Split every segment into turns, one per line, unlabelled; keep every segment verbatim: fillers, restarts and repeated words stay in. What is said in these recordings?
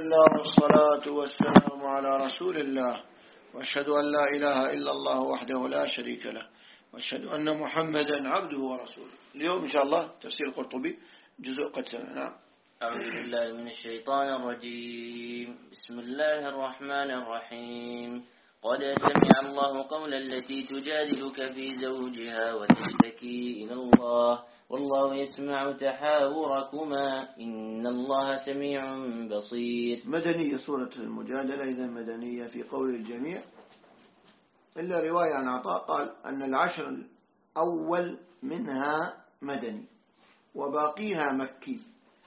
لله والصلاة والسلام على رسول الله، وأشهد أن لا إله إلا الله وحده لا شريك له، وأشهد أن محمدا عبده ورسوله. اليوم إن شاء الله تفسير القرطبي جزء قد سمعنا.
أعوذ بالله من الشيطان الرجيم. بسم الله الرحمن الرحيم. قد سمع الله قول التي تجادلك في زوجها وتشتكي إلى الله والله يسمع تحاوركما إن الله سميع بصير.
مدنية سورة المجادلة، إذا مدنية في قول الجميع إلا رواية عن عطاء قال أن العشر الأول منها مدني وباقيها مكي.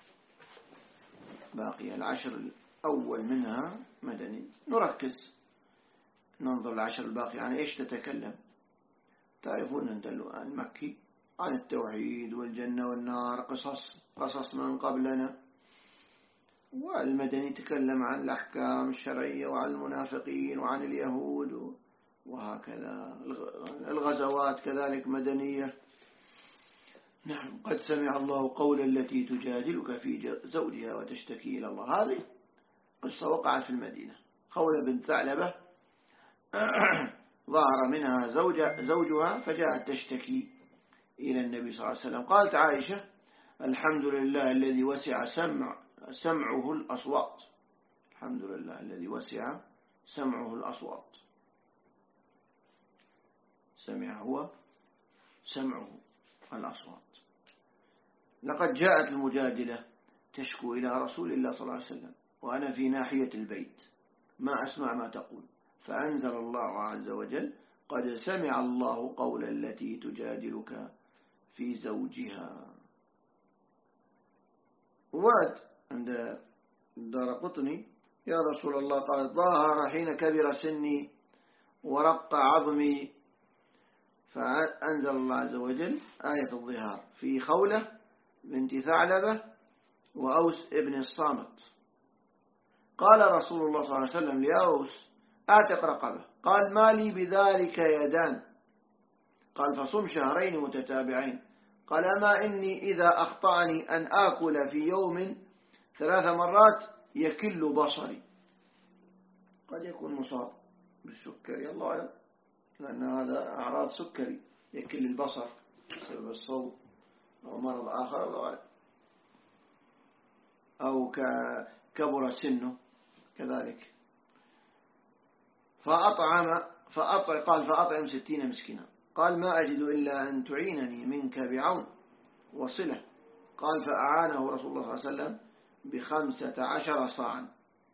باقي العشر الأول منها مدني. نركز ننظر العشر الباقي عن إيش تتكلم. تعرفون أن المكي عن التوحيد والجنة والنار، قصص قصص من قبلنا. والمدني تكلم عن الأحكام الشرعية وعن المنافقين وعن اليهود وهكذا. الغزوات كذلك مدنية. نعم. قد سمع الله قول التي تجادلك في زوجها وتشتكي إلى الله. هذه قصة وقعت في المدينة. خولة بنت ثعلبة ظهر منها زوج زوجها فجاءت تشتكي إلى النبي صلى الله عليه وسلم. قالت عائشة: الحمد لله الذي وسع سمع سمعه الأصوات. الحمد لله الذي وسع سمعه الأصوات. سمع هو سمعه الأصوات. لقد جاءت المجادلة تشكو إلى رسول الله صلى الله عليه وسلم وأنا في ناحية البيت ما أسمع ما تقول، فأنزل الله عز وجل: قد سمع الله قول التي تجادلك في زوجها. وورد عند الدارقطني: يا رسول الله، قالت: ظاهر حين كبر سني ورق عظمي. فأنزل الله عز وجل آية الظهار في خولة بنت ثعلبة وأوس ابن الصامت. قال رسول الله صلى الله عليه وسلم لأوس: أعتق رقبة. قال: ما لي بذلك يدان. قال: فصم شهرين متتابعين. قال: أما إني إذا أخطأني أن آكل في يوم ثلاث مرات يكل بصري. قد يكون مصاب بالسكري، الله أعلم، لأن هذا أعراض سكري يكل البصر بسبب الصوت أو مرض آخر، الله أعلم، أو كبر سنه كذلك. فأطعم فأطع قال: فأطعم ستين مسكينا. قال: ما أجد إلا أن تعينني منك بعون وصلة. قال: فأعانه رسول الله صلى الله عليه وسلم بخمسة عشر صاعا.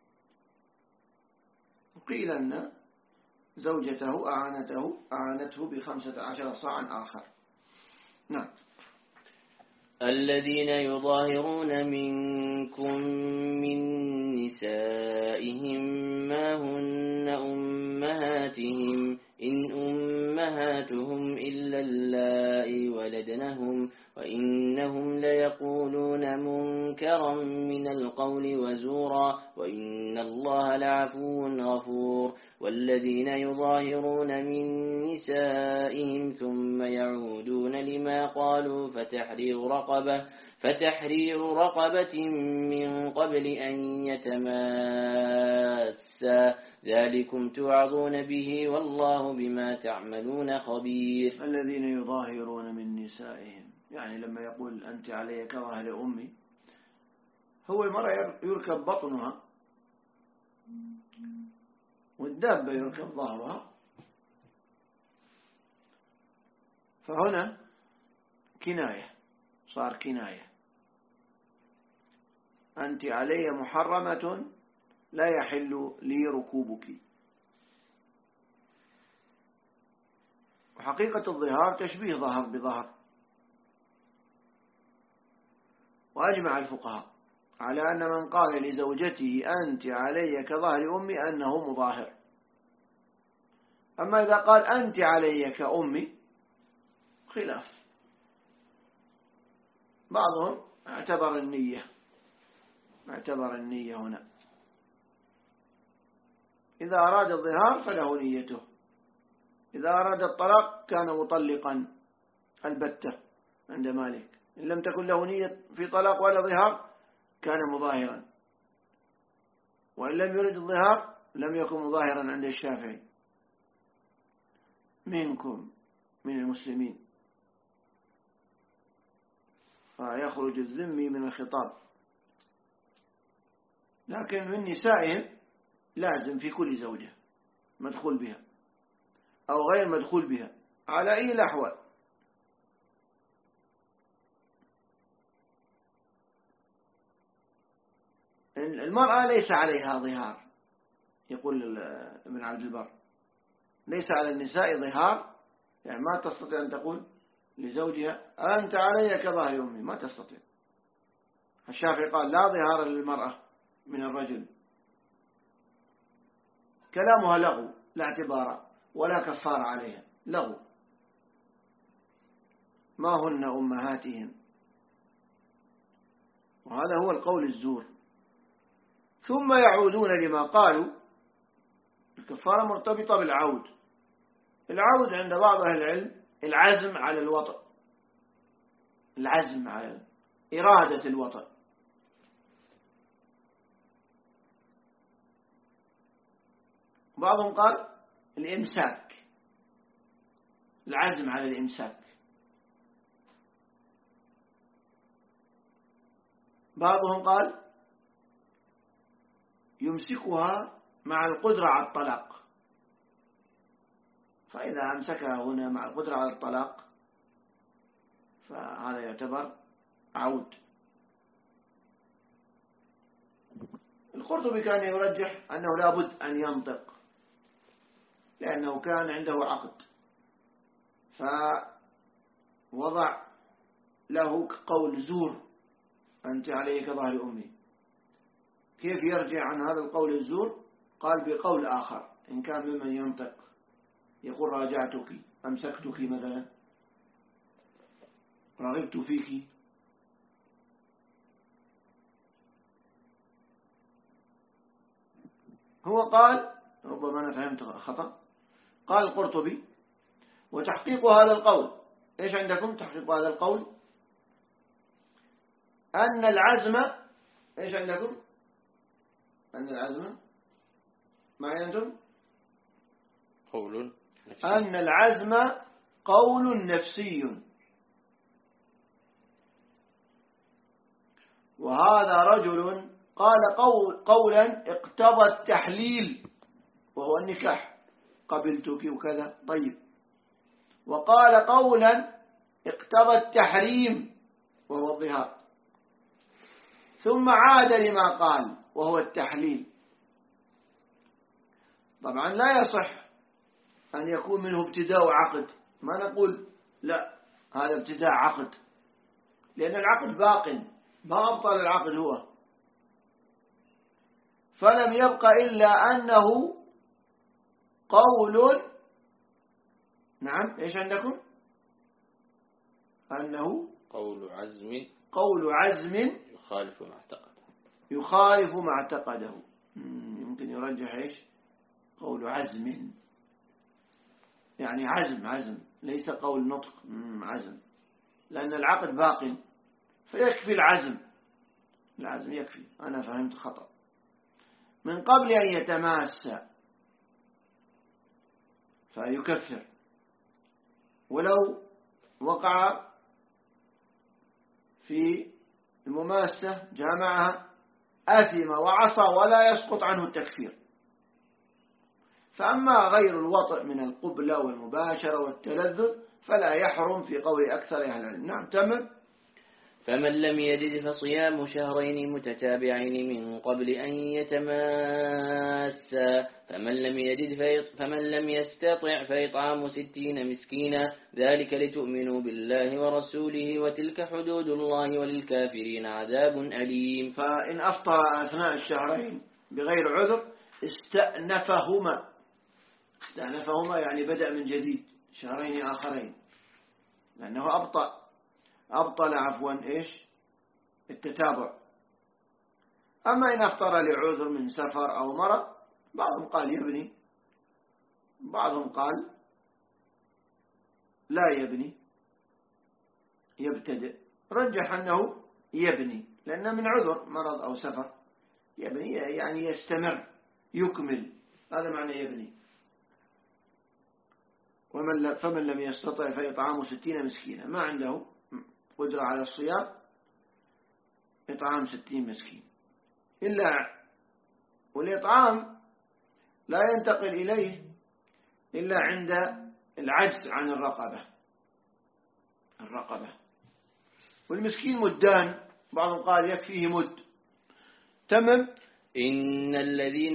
قيل أن زوجته أعانته أعانته بخمسة عشر صاعا آخر. نعم.
الذين يظاهرون منكم من نسائهم ما هن أمهاتهم إن أمهاتهم إلا اللائي ولدنهم وإنهم ليقولون منكرا من القول وزورا وإن الله لعفو غفور. والذين يظاهرون من نسائهم ثم يعودون لما قالوا فتحرير رقبة فتحرير رقبة من قبل أن يتماسا ذلكم توعظون به والله بما تعملون خبير.
الذين يظاهرون من نسائهم، يعني لما يقول أنت علي كظهر أمي، هو المرأة يركب بطنها والدابة يركب ظهرها. فهنا كناية، صار كناية. أنت علي محرمة لا يحل لي ركوبك. وحقيقة الظهار تشبيه ظهر بظهر. وأجمع الفقهاء على أن من قال لزوجته أنت علي كظهر أمي أنه مظاهر. أما إذا قال أنت علي كأمي خلاف. بعضهم اعتبر النية اعتبر النية هنا. إذا أراد الظهار فله نيته، إذا أراد الطلاق كان مطلقا البتة عند مالك. إن لم تكن له نية في طلاق ولا ظهار كان مظاهرا. وإن لم يرد الظهار لم يكن مظاهرا عند الشافعي منكم من المسلمين، فيخرج الذمي من الخطاب. لكن من نسائهم لازم في كل زوجة مدخول بها أو غير مدخول بها على أي الأحوال. المرأة ليس عليها ظهار، يقول ابن عبد البر، ليس على النساء ظهار، يعني ما تستطيع أن تقول لزوجها أنت علي كظهر أمي، ما تستطيع. الشافعي قال لا ظهار للمرأة من الرجل، كلامها لغو لا اعتبار ولا كفار عليها، لغو، ما هن أمهاتهم، وهذا هو القول الزور. ثم يعودون لما قالوا، الكفارة مرتبطة بالعود. العود عند بعض أهل العلم العزم على الوطء، العزم على إرادة الوطء. بعضهم قال الإمساك، العزم على الإمساك. بعضهم قال يمسكها مع القدرة على الطلاق، فإذا أمسكها هنا مع القدرة على الطلاق فهذا يعتبر عود. القرطبي كان يرجح أنه لابد أن ينطق لأنه كان عنده عقد، فوضع له قول زور أنت علي كظهر أمي. كيف يرجع عن هذا القول الزور؟ قال بقول آخر إن كان ممن ينطق يقول راجعتك، أمسكتك مثلا، رغبت فيك. هو قال، ربما أنا فهمت خطأ، قال القرطبي وتحقيق هذا القول، إيش عندكم تحقيق هذا القول؟ أن العزم، إيش عندكم؟ أن العزم ما أنتم؟
قول نفسي.
أن العزم قول نفسي، وهذا رجل قال قول قولا اقتضى التحليل وهو النكاح، قبلتك وكذا، طيب، وقال قولا اقتضى التحريم وهو الظهار، ثم عاد لما قال وهو التحليل. طبعا لا يصح أن يكون منه ابتداء عقد، ما نقول لا هذا ابتداء عقد، لأن العقد باق، ما أبطل العقد هو، فلم يبق إلا أنه قول، نعم إيش عندكم؟ أنه
قول عزم،
قول عزم
يخالف ما اعتقده،
يخالف ما اعتقده. يمكن يرجح إيش؟ قول عزم، يعني عزم عزم ليس قول نطق، عزم، لأن العقد باق فيكفي العزم، العزم يكفي. أنا فهمت خطأ. من قبل أن يتماسى فيكفر، ولو وقع في المماسة جامعها آثم وعصى ولا يسقط عنه التكفير. فأما غير الوطء من القبلة والمباشرة والتلذذ فلا يحرم في قول أكثر أهل العلم. نعم تمام.
فمن لم يجد فصيام شهرين متتابعين من قبل أن يتماسا، فمن لم يجد فمن لم يستطع فإطعام ستين مسكينا، ذلك لتؤمنوا بالله ورسوله وتلك حدود الله وللكافرين عذاب أليم.
فإن أفطر أثناء الشهرين بغير عذر استأنفهما، استأنفهما يعني بدأ من جديد شهرين آخرين، لأنه أبطأ أبطل عفوا إيش التتابع. أما إن أفطر لعذر من سفر أو مرض، بعضهم قال يبني، بعضهم قال لا يبني يبتدئ، رجح أنه يبني لأنه من عذر مرض أو سفر، يبني يعني يستمر يكمل، هذا معنى يبني. ومن فمن لم يستطع فإطعام ستين مسكينا، ما عنده قدرة على الصيام إطعام ستين مسكين. إلا والإطعام لا ينتقل إليه إلا عند العجز عن الرقبة الرقبة والمسكين مدان، بعضهم قال يكفيه مد. تمام.
إن الذين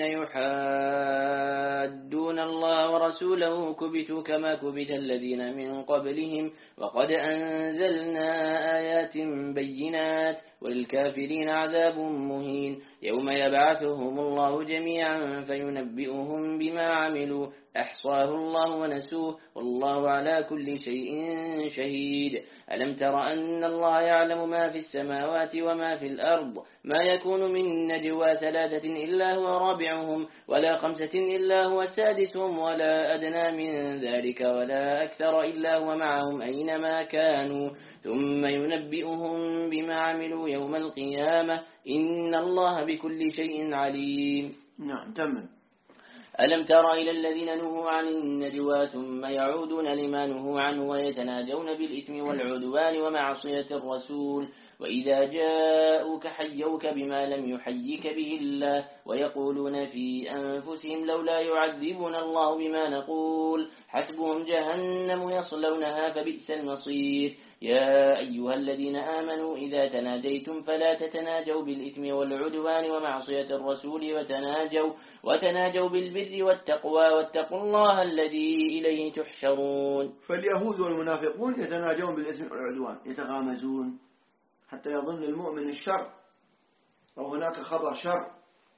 يحادون الله ورسوله كبتوا كما كبت الذين من قبلهم وقد أنزلنا آيات بينات وللكافرين عذاب مهين يوم يبعثهم الله جميعا فينبئهم بما عملوا أحصاه الله ونسوه والله على كل شيء شهيد. ألم تر أن الله يعلم ما في السماوات وما في الأرض ما يكون من نجوى ثلاثة إلا هو رابعهم ولا خمسة إلا هو سادسهم ولا أدنى من ذلك ولا أكثر إلا هو معهم أينما كانوا ثم ينبئهم بما عملوا يوم القيامة إن الله بكل شيء عليم.
نعم. تمام.
ألم تر إلى الذين نهوا عن النجوى ثم يعودون لما نهوا عنه ويتناجون بالإثم والعدوان ومعصية الرسول وإذا جاءوك حيوك بما لم يحيك به الله ويقولون في أنفسهم لولا يعذبنا الله بما نقول حسبهم جهنم يصلونها فبئس المصير. يا أيها الذين آمنوا إذا تناجيتم فلا تتناجوا بالإثم والعدوان ومعصية الرسول وتناجوا, وتناجوا بالبر والتقوى واتقوا الله الذي إليه تحشرون.
فاليهود والمنافقون يتناجون بالإثم والعدوان يتغامزون حتى يظن المؤمن الشر أو هناك خبر شر.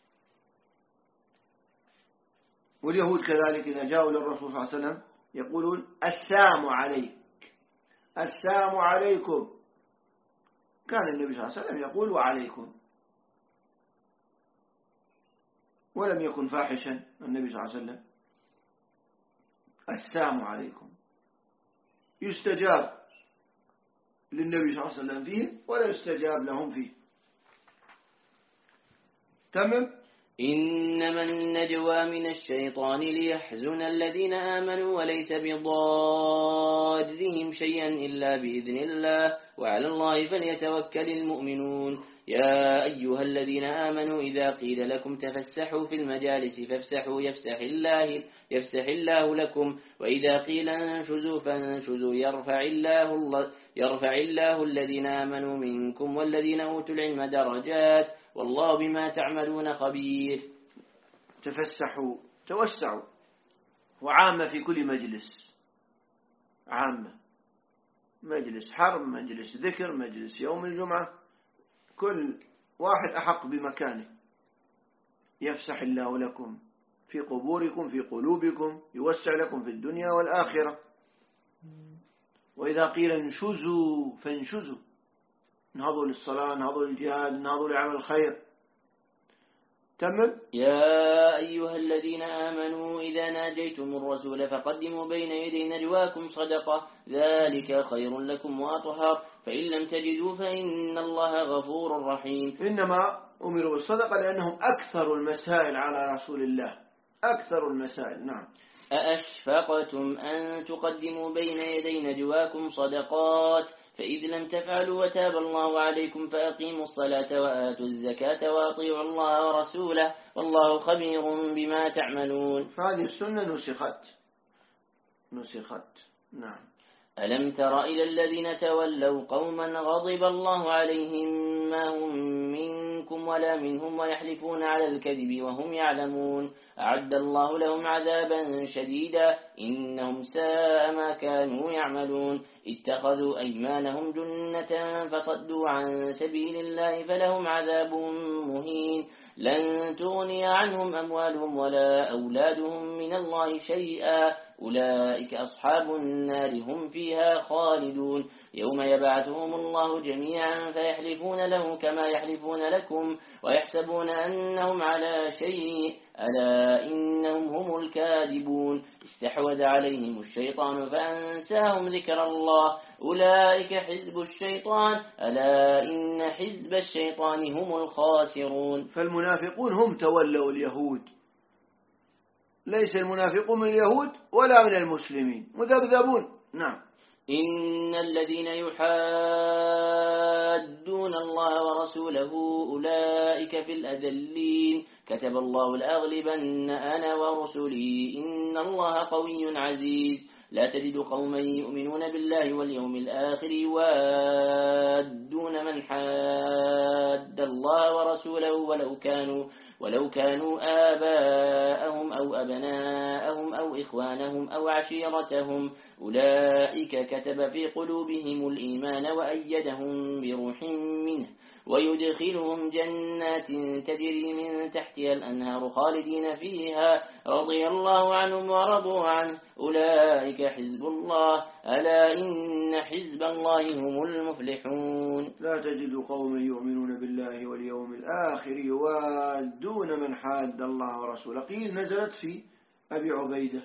واليهود كذلك إذا جاءوا للرسول صلى الله عليه وسلم يقولون السلام عليك السلام عليكم. كان النبي صلى الله عليه وسلم يقول وعليكم، ولم يكن فاحشا النبي صلى الله عليه وسلم. السلام عليكم يستجاب للنبي صلى الله عليه وسلم فيه ولا يستجاب لهم فيه. تمام.
إنما النجوى من الشيطان ليحزن الذين آمنوا وليس بضارهم شيئا إلا بإذن الله وعلى الله فليتوكل المؤمنون. يا أيها الذين آمنوا إذا قيل لكم تفسحوا في المجالس فافسحوا يفسح الله, يفسح الله لكم وإذا قيل انشزوا فانشزوا يرفع الله, يرفع الله الذين آمنوا منكم والذين أوتوا العلم درجات والله بما تعملون خبير.
تفسحوا توسعوا وعامة في كل مجلس، عامة مجلس حرب مجلس ذكر مجلس يوم الجمعة كل واحد أحق بمكانه. يفسح الله لكم في قبوركم في قلوبكم يوسع لكم في الدنيا والآخرة. وإذا قيل انشزوا فانشزوا انهضوا للصلاة انهضوا للجهاد انهضوا لعمل الخير. تمام.
يا أيها الذين آمنوا إذا ناجيتم الرسول فقدموا بين يدي نجواكم صدقة ذلك خير لكم وأطهر فإن لم تجدوا فإن الله غفور رحيم.
إنما أمروا بالصدقة لأنهم أكثر المسائل على رسول الله أكثر المسائل. نعم.
أأشفقتم أن تقدموا بين يدي نجواكم صدقات فإذ لم تفعلوا وتاب الله عليكم فأقيموا الصلاة وآتوا الزكاة وأطيعوا الله ورسوله والله خبير بما تعملون.
فهذه السنة نسخت نسخت. نعم.
ألم تر إلى الذين تولوا قوما غضب الله عليهم ما هم منكم ولا منهم ويحلفون على الكذب وهم يعلمون أعد الله لهم عذابا شديدا إنهم ساء ما كانوا يعملون اتخذوا أيمانهم جنة فصدوا عن سبيل الله فلهم عذاب مهين لن تغني عنهم أموالهم ولا أولادهم من الله شيئا أولئك أصحاب النار هم فيها خالدون يوم يبعثهم الله جميعا فيحلفون له كما يحلفون لكم ويحسبون أنهم على شيء ألا إنهم هم الكاذبون استحوذ عليهم الشيطان فأنساهم ذكر الله أولئك حزب الشيطان ألا إن حزب الشيطان هم الخاسرون.
فالمنافقون هم تولوا اليهود، ليس المنافقون من اليهود ولا من المسلمين، مذبذبون. نعم.
إن الذين يحادون الله ورسوله أولئك في الأذلين كتب الله لأغلبن أنا ورسلي إن الله قوي عزيز. لا تجد قوما يؤمنون بالله واليوم الآخر يوادون من حاد الله ورسوله ولو كانوا ولو كانوا آباءهم أو أبناءهم أو إخوانهم أو عشيرتهم أولئك كتب في قلوبهم الإيمان وأيدهم بروح منه ويدخلهم جنات تجري من تحتها الأنهار خالدين فيها رضي الله عنهم ورضوا عنه أولئك حزب الله ألا إن حزب الله هم المفلحون.
لا تجد قوما يؤمنون بالله واليوم الآخر يوادون من حاد الله ورسوله. قيل نزلت في أبي عبيدة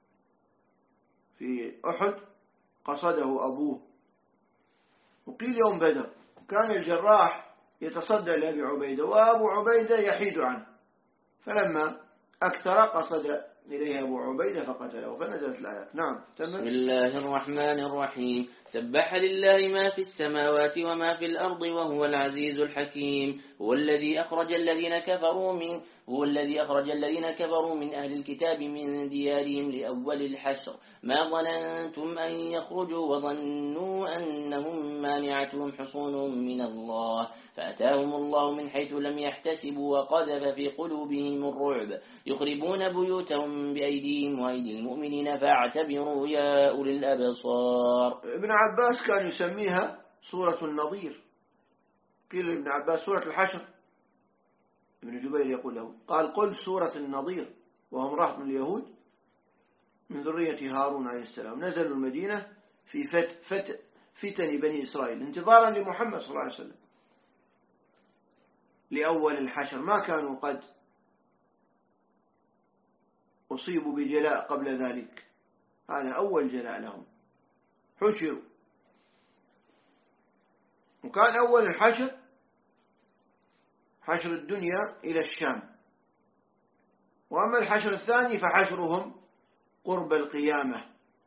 في أحد قصده أبوه، وقيل يوم بدر كان الجراح يتصدى لأبي عبيدة وأبو عبيدة يحيد عنه، فلما أكثر قصد إليه أبو عبيدة فقتله فنزلت الآيات. نعم.
بسم الله الرحمن الرحيم. سبح لله ما في السماوات وما في الأرض وهو العزيز الحكيم. هو الذي أخرج الذين كفروا من هو الذي أخرج الذين كفروا من أهل الكتاب من ديارهم لأول الحشر ما ظننتم أن يخرجوا وظنوا أنهم مانعتهم حصونهم من الله فأتاهم الله من حيث لم يحتسبوا وقذف في قلوبهم الرعب يخربون بيوتهم بأيديهم وأيدي المؤمنين فاعتبروا يا أولي الأبصار.
ابن عباس كان يسميها سورة النظير. قيل ابن عباس سورة الحشر، ابن جبير يقول له قال قل سورة النظير، وهم رهط من اليهود من ذرية هارون عليه السلام نزلوا المدينة في فت فت فتن بني إسرائيل انتظارا لمحمد صلى الله عليه وسلم لأول الحشر، ما كانوا قد أصيبوا بجلاء قبل ذلك، هذا أول جلاء لهم، حشروا. وكان أول الحشر حشر الدنيا إلى الشام، وأما الحشر الثاني فحشرهم قرب القيامة.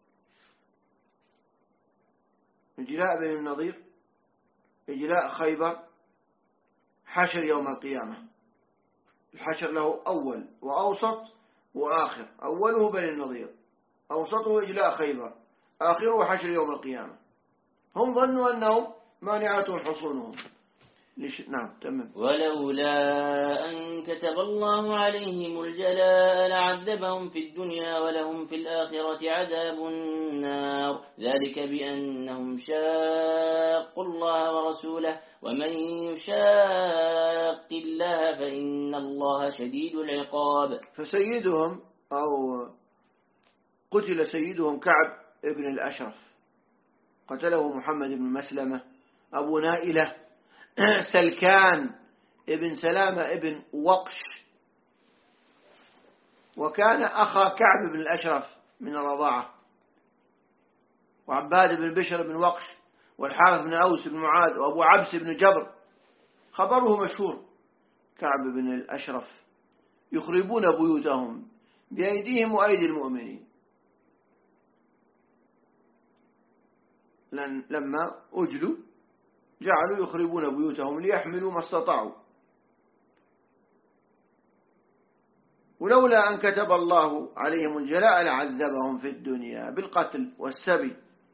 إجلاء بني النضير، إجلاء خيبر، حشر يوم القيامة. الحشر له أول وأوسط وآخر، أوله بني النضير، أوسطه إجلاء خيبر، آخره حشر يوم القيامة. هم ظنوا أنهم مانعتهم حصونهم. نعم تمام.
ولولا أن كتب الله عليهم الجلاء لعذبهم في الدنيا ولهم في الآخرة عذاب النار ذلك بأنهم شاقوا الله ورسوله ومن يشاق الله فإن الله شديد العقاب.
فسيدهم أو قتل سيدهم كعب ابن الأشرف، قتله محمد بن مسلمة أبو نائلة سلكان ابن سلامة ابن وقش، وكان أخا كعب بن الأشرف من الرضاعة، وعباد بن بشر بن وقش، والحارث بن أوس بن معاذ، وأبو عبس بن جبر. خبره مشهور. كعب بن الأشرف يخربون بيوتهم بأيديهم وأيدي المؤمنين لما أجلوا جعلوا يخربون بيوتهم ليحملوا ما استطاعوا. ولولا أن كتب الله عليهم الجلاء لعذبهم في الدنيا بالقتل والسبي.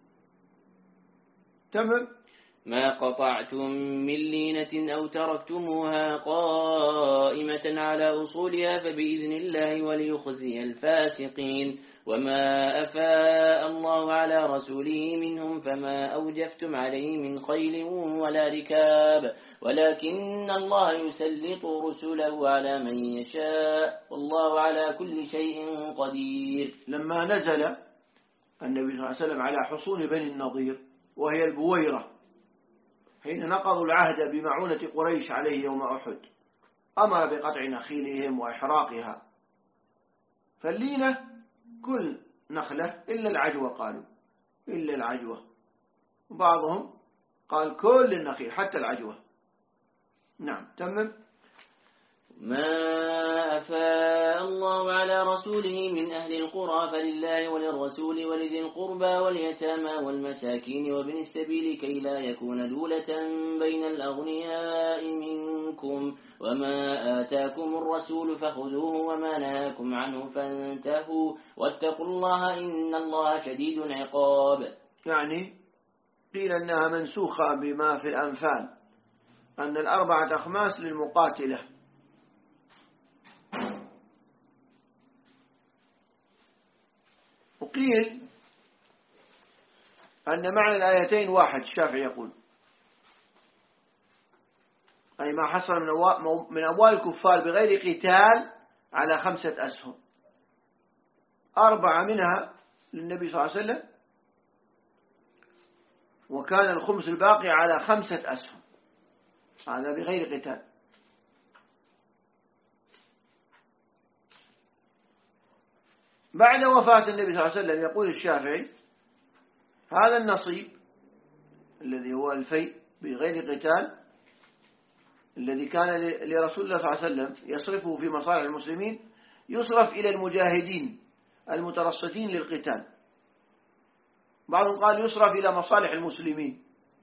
تمام.
ما قطعتم من لينة أو تركتموها قائمة على أصولها فبإذن الله وليخزي الفاسقين. وما أفاء الله على رسوله منهم فما أوجفتم عليه من خيل ولا ركاب ولكن الله يسلط رسله على من يشاء والله على كل شيء قدير.
لما نزل النبي صلى الله عليه وسلم على حصون بني النضير وهي البويرة حين نقضوا العهد بمعونة قريش عليه يوم أحد أمر بقطع نخيلهم وإحراقها. فاللينة كل نخلة إلا العجوة، قالوا إلا العجوة، وبعضهم قال كل النخيل حتى العجوة. نعم تمم.
ما أفاء الله على رسوله من أهل القرى فلله وللرسول ولذي القربى واليتامى والمساكين وابن السبيل كي لا يكون دولة بين الأغنياء منكم، وما آتاكم الرسول فخذوه وما نهاكم عنه فانتهوا واتقوا الله إن الله شديد العقاب.
يعني قيل أنها منسوخة بما في الأنفال، أن الأربعة أخماس للمقاتلة. وقيل أن معنى الآيتين واحد، الشافعي يقول أي ما حصل من أموال الكفار بغير قتال على خمسة أسهم، أربعة منها للنبي صلى الله عليه وسلم، وكان الخمس الباقي على خمسة أسهم، هذا بغير قتال. بعد وفاة النبي صلى الله عليه وسلم يقول الشافعي هذا النصيب الذي هو الفيء بغير قتال الذي كان لرسول الله صلى الله عليه وسلم يصرفه في مصالح المسلمين يصرف إلى المجاهدين المترصدين للقتال، بعضهم قال يصرف إلى مصالح المسلمين،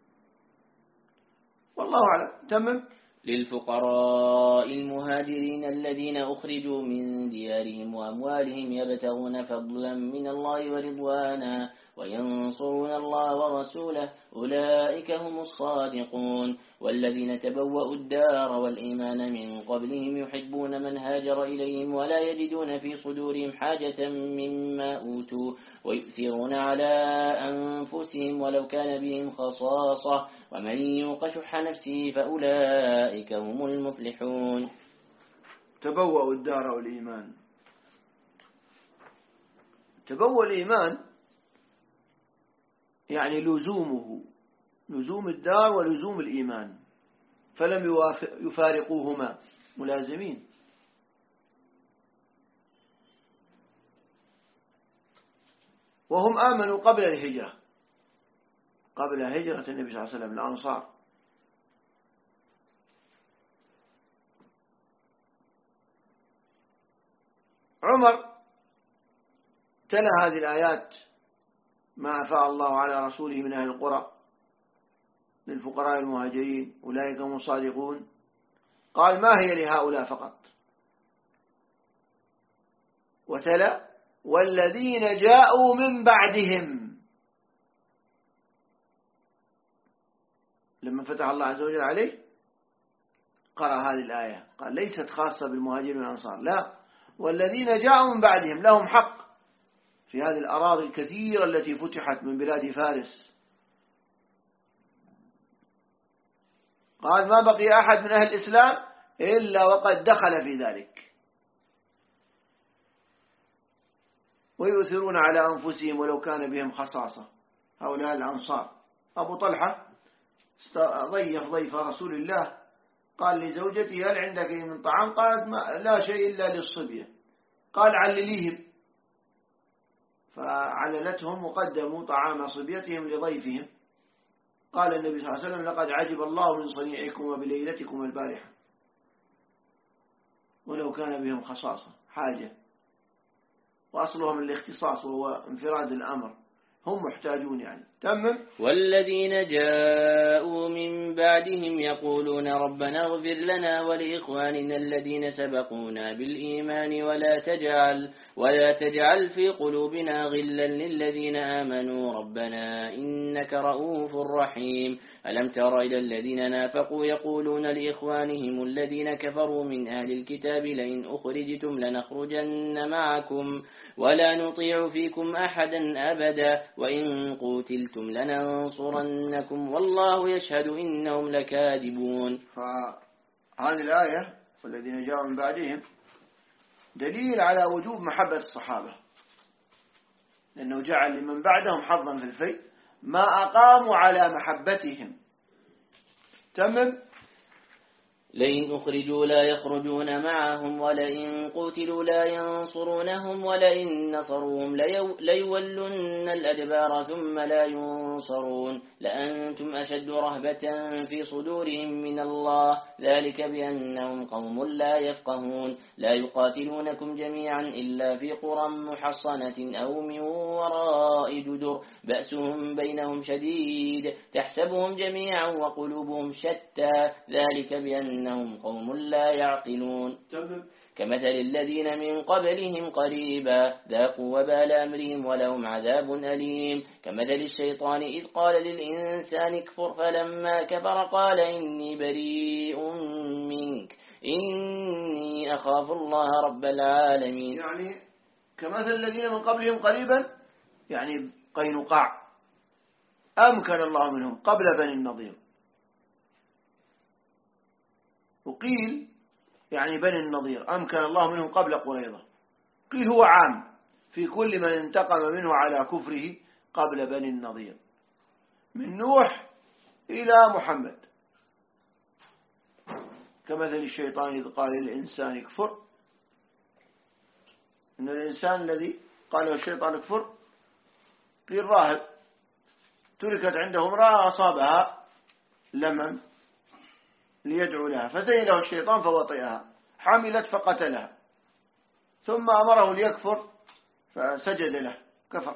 والله أعلم. تمام.
للفقراء المهاجرين الذين أخرجوا من ديارهم وأموالهم يبتغون فضلا من الله ورضوانا وينصرون الله ورسوله أولئك هم الصادقون. والذين تبوأوا الدار والإيمان من قبلهم يحبون من هاجر إليهم ولا يجدون في صدورهم حاجة مما أوتوا ويؤثرون على أنفسهم ولو كان بهم خصاصة ومن يوق شح نفسه فأولئك هم المفلحون.
تبوأوا الدار والإيمان، تبوأ الإيمان يعني لزومه، لزوم الدار ولزوم الإيمان، فلم يفارقوهما، ملازمين. وهم آمنوا قبل الهجرة، قبل هجرة النبي صلى الله عليه وسلم الأنصار. عمر تلا هذه الآيات ما أفاء الله على رسوله من أهل القرى للفقراء المهاجرين أولئك هم الصادقون، قال ما هي لهؤلاء فقط، وتلا والذين جاءوا من بعدهم. لما فتح الله عز وجل عليه قرأ هذه الآية، قال ليست خاصة بالمهاجرين والأنصار، لا، والذين جاءوا من بعدهم لهم حق في هذه الأراضي الكثيرة التي فتحت من بلاد فارس. قال ما بقي أحد من أهل الإسلام إلا وقد دخل في ذلك، ويؤثرون على أنفسهم ولو كان بهم خصاصة، هؤلاء الأنصار. أبو طلحة ضيف ضيف رسول الله، قال لزوجته هل عندك من طعام؟ قالت لا شيء إلا للصبية، قال علليهم، فعللتهم وقدموا طعام صبيتهم لضيفهم. قال النبي صلى الله عليه وسلم لقد عجب الله من صنيعكم وبليلتكم البارحة ولو كان بهم خصاصة، حاجة، وأصلهم الاختصاص وهو انفراد الأمر، هم محتاجون يعني. تمام.
والذين جاءوا من بعدهم يقولون ربنا اغفر لنا ولإخواننا الذين سبقونا بالإيمان ولا تجعل ولا تجعل في قلوبنا غلا للذين آمنوا ربنا إنك رؤوف رحيم. ألم تر إلى الذين نافقوا يقولون لإخوانهم الذين كفروا من أهل الكتاب لئن أخرجتم لنخرجن معكم ولا نطيع فيكم أحدا أبدا وإن قتلتم لننصرنكم والله يشهد إنهم لكاذبون.
فهذه الآية والذين جاءوا من بعدهم دليل على وجوب محبة الصحابة، لأنه جعل لمن بعدهم حظا في الفيء ما أقاموا على محبتهم. تمام.
لئن أخرجوا لا يخرجون معهم ولئن قتلوا لا ينصرونهم ولئن نصروهم ليولن الأدبار ثم لا ينصرون لأنتم أشد رهبة في صدورهم من الله ذلك بأنهم قوم لا يفقهون لا يقاتلونكم جميعا إلا في قرى محصنة أو من وراء جدر بأسهم بينهم شديد تحسبهم جميعا وقلوبهم شتى ذلك بأن إنهم قوم لا يعقلون كمثل الذين من قبلهم قريبا ذاقوا وبال أمرهم ولهم عذاب أليم كمثل الشيطان إذ قال للإنسان اكفر فلما كفر قال إني بريء منك إني أخاف الله رب العالمين.
يعني كمثل الذين من قبلهم قريبا يعني قينقاع أمكن الله منهم قبل بني النضير، وقيل يعني بني النضير أمكن الله منهم قبل قريظة، قيل هو عام في كل من انتقم منه على كفره قبل بني النضير من نوح إلى محمد. كمثل الشيطان إذ قال للإنسان اكفر، إن الإنسان الذي قال له الشيطان اكفر قيل راهب تركت عنده امرأة أصابها لمم ليدعو لها فزين له الشيطان فوطئها حملت فقتلها ثم أمره ليكفر فسجد له كفر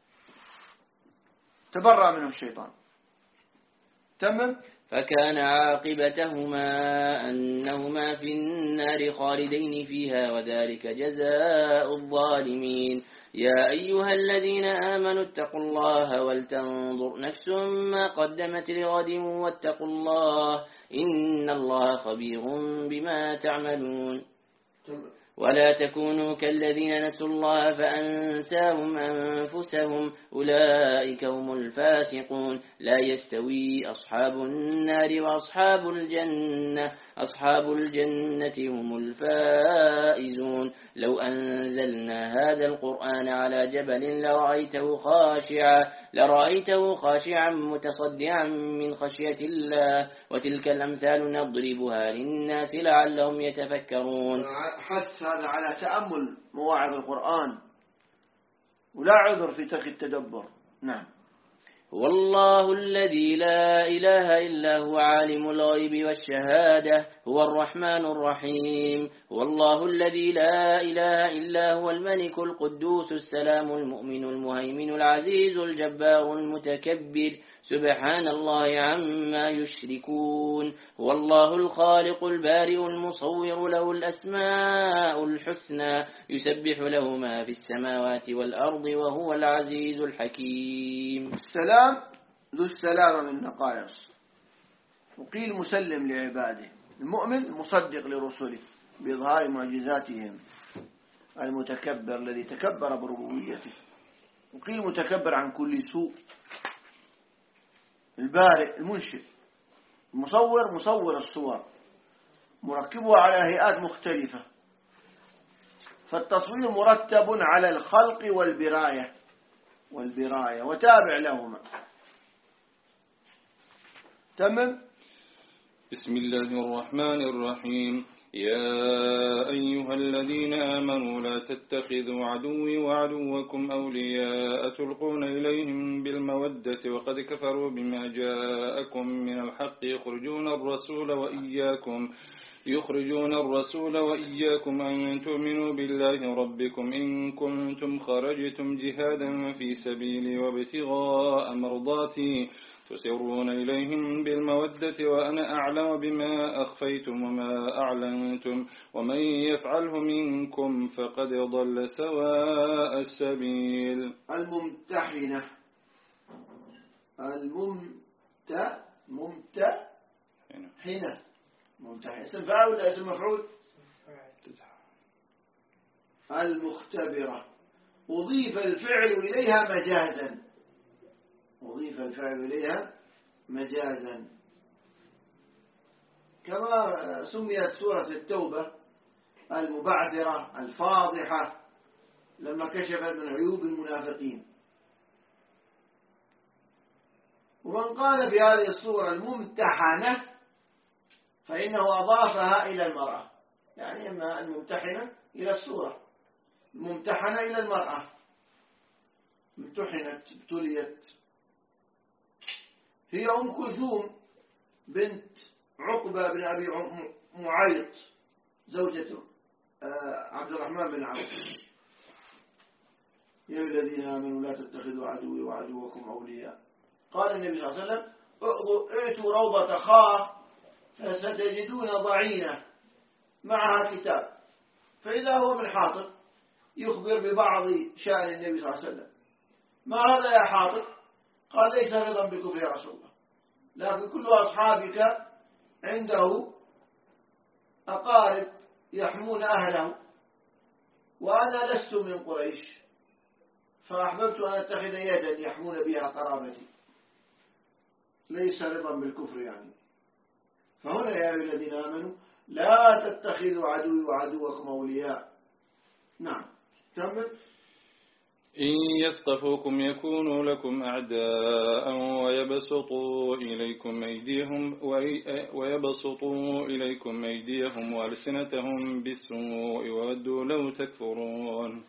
تبرأ منه الشيطان. تمام.
فكان عاقبتهما أنهما في النار خالدين فيها وذلك جزاء الظالمين. يا أيها الذين آمنوا اتقوا الله ولتنظر نفس ما قدمت لغد واتقوا الله إن الله خبير بما تعملون. ولا تكونوا كالذين نسوا الله فأنساهم أنفسهم أولئك هم الفاسقون. لا يستوي أصحاب النار وأصحاب الجنة أصحاب الجنة هم الفائزون. لو أنزلنا هذا القرآن على جبل لرأيته خاشعا لرأيته خاشعا متصدعا من خشية الله وتلك الأمثال نضربها للناس لعلهم يتفكرون.
حث هذا على تأمل مواعظ القرآن ولا عذر في ترك التدبر. نعم.
والله الذي لا إله إلا هو عالم الغيب والشهادة هو الرحمن الرحيم. والله الذي لا إله إلا هو الملك القدوس السلام المؤمن المهيمن العزيز الجبار المتكبر سبحان الله عما يشركون. هو الله الخالق البارئ المصور له الأسماء الحسنى يسبح له ما في السماوات والأرض وهو العزيز الحكيم.
السلام ذو السلام من نقائص وقيل مسلم لعباده. المؤمن مصدق لرسله بإظهار معجزاتهم. المتكبر الذي تكبر بربوبيته وقيل متكبر عن كل سوء. البارئ المنشئ المصور مصور الصور مركبها على هيئات مختلفة فالتصوير مرتب على الخلق والبراية والبراية وتابع لهما. تمام.
بسم الله الرحمن الرحيم. يا أيها الذين آمنوا لا تتخذوا عدوي وعدوكم أولياء تلقون إليهم بالمودة وقد كفروا بما جاءكم من الحق يخرجون الرسول وإياكم يخرجون الرسول وإياكم أن تؤمنوا بالله ربكم إن كنتم خرجتم جهادا في سبيلي وابتغاء مرضاتي تسرون إليهم بالمودة وأنا أعلم بما أخفيتم وما أعلنتم ومن يفعله منكم فقد ضل سواء السبيل.
الممتحنة الممت ممت حين ممتحن اسم فاعل ولا اسم مفعول؟ المختبرة أضيف الفعل إليها مجازا أضيف الفعل إليها مجازا كما سميت سورة التوبة المبعثرة الفاضحة لما كشفت من عيوب المنافقين. ومن قال في هذه الصورة الممتحنة فإنه أضافها إلى المرأة، يعني إما الممتحنة إلى الصورة، الممتحنة إلى المرأة، امتحنت ابتليت. هي أم كلثوم بنت عقبة بن أبي معيط زوجته عبد الرحمن بن عوف. يا الذين آمنوا لا تتخذوا عدوي وعدوكم أولياء. قال النبي صلى الله عليه وسلم ائتوا روضة خاء فستجدون ضعينة معها كتاب، فإذا هو من حاطب يخبر ببعض شأن النبي صلى الله عليه وسلم. ما هذا يا حاطب؟ قال ليس رضا بالكفر يا رسول الله، لكن كل أصحابك عنده أقارب يحمون أهله، وأنا لست من قريش، فأحببت أن أتخذ يدا يحمون بها قرابتي، ليس رضا بالكفر يعني. فهنا يا أيها الذين آمنوا لا تتخذوا عدوي وعدوكم أولياء. نعم كمل.
إن يثقفوكم يكونوا لكم أعداء ويبسطوا إليكم أيديهم ويبسطوا إليكم أيديهم وألسنتهم بالسوء وودوا لو تكفرون.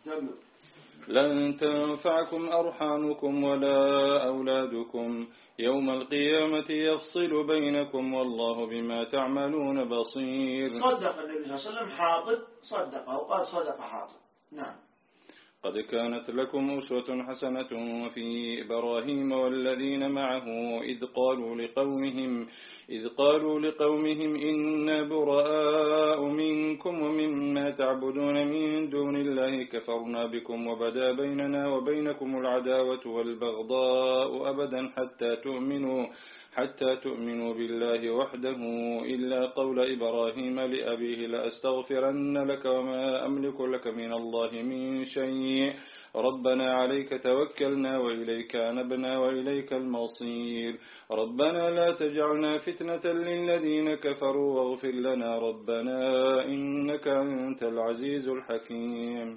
لن تنفعكم أرحامكم ولا أولادكم يوم القيامة يفصل بينكم والله بما تعملون بصير.
صدق النبي صلى الله عليه وسلم حاطب، صدقه وقال صدق حاطب. نعم.
قد كانت لكم أسوة حسنة في إبراهيم والذين معه إذ قالوا لقومهم إذ قالوا لقومهم إنا براء منكم ومما تعبدون من دون الله كفرنا بكم وبدا بيننا وبينكم العداوة والبغضاء أبدا حتى تؤمنوا حتى تؤمنوا بالله وحده إلا قول إبراهيم لأبيه لأستغفرن لك وما أملك لك من الله من شيء ربنا عليك توكلنا وإليك أنبنا وإليك المصير ربنا لا تجعلنا فتنة للذين كفروا واغفر لنا ربنا إنك أنت العزيز الحكيم.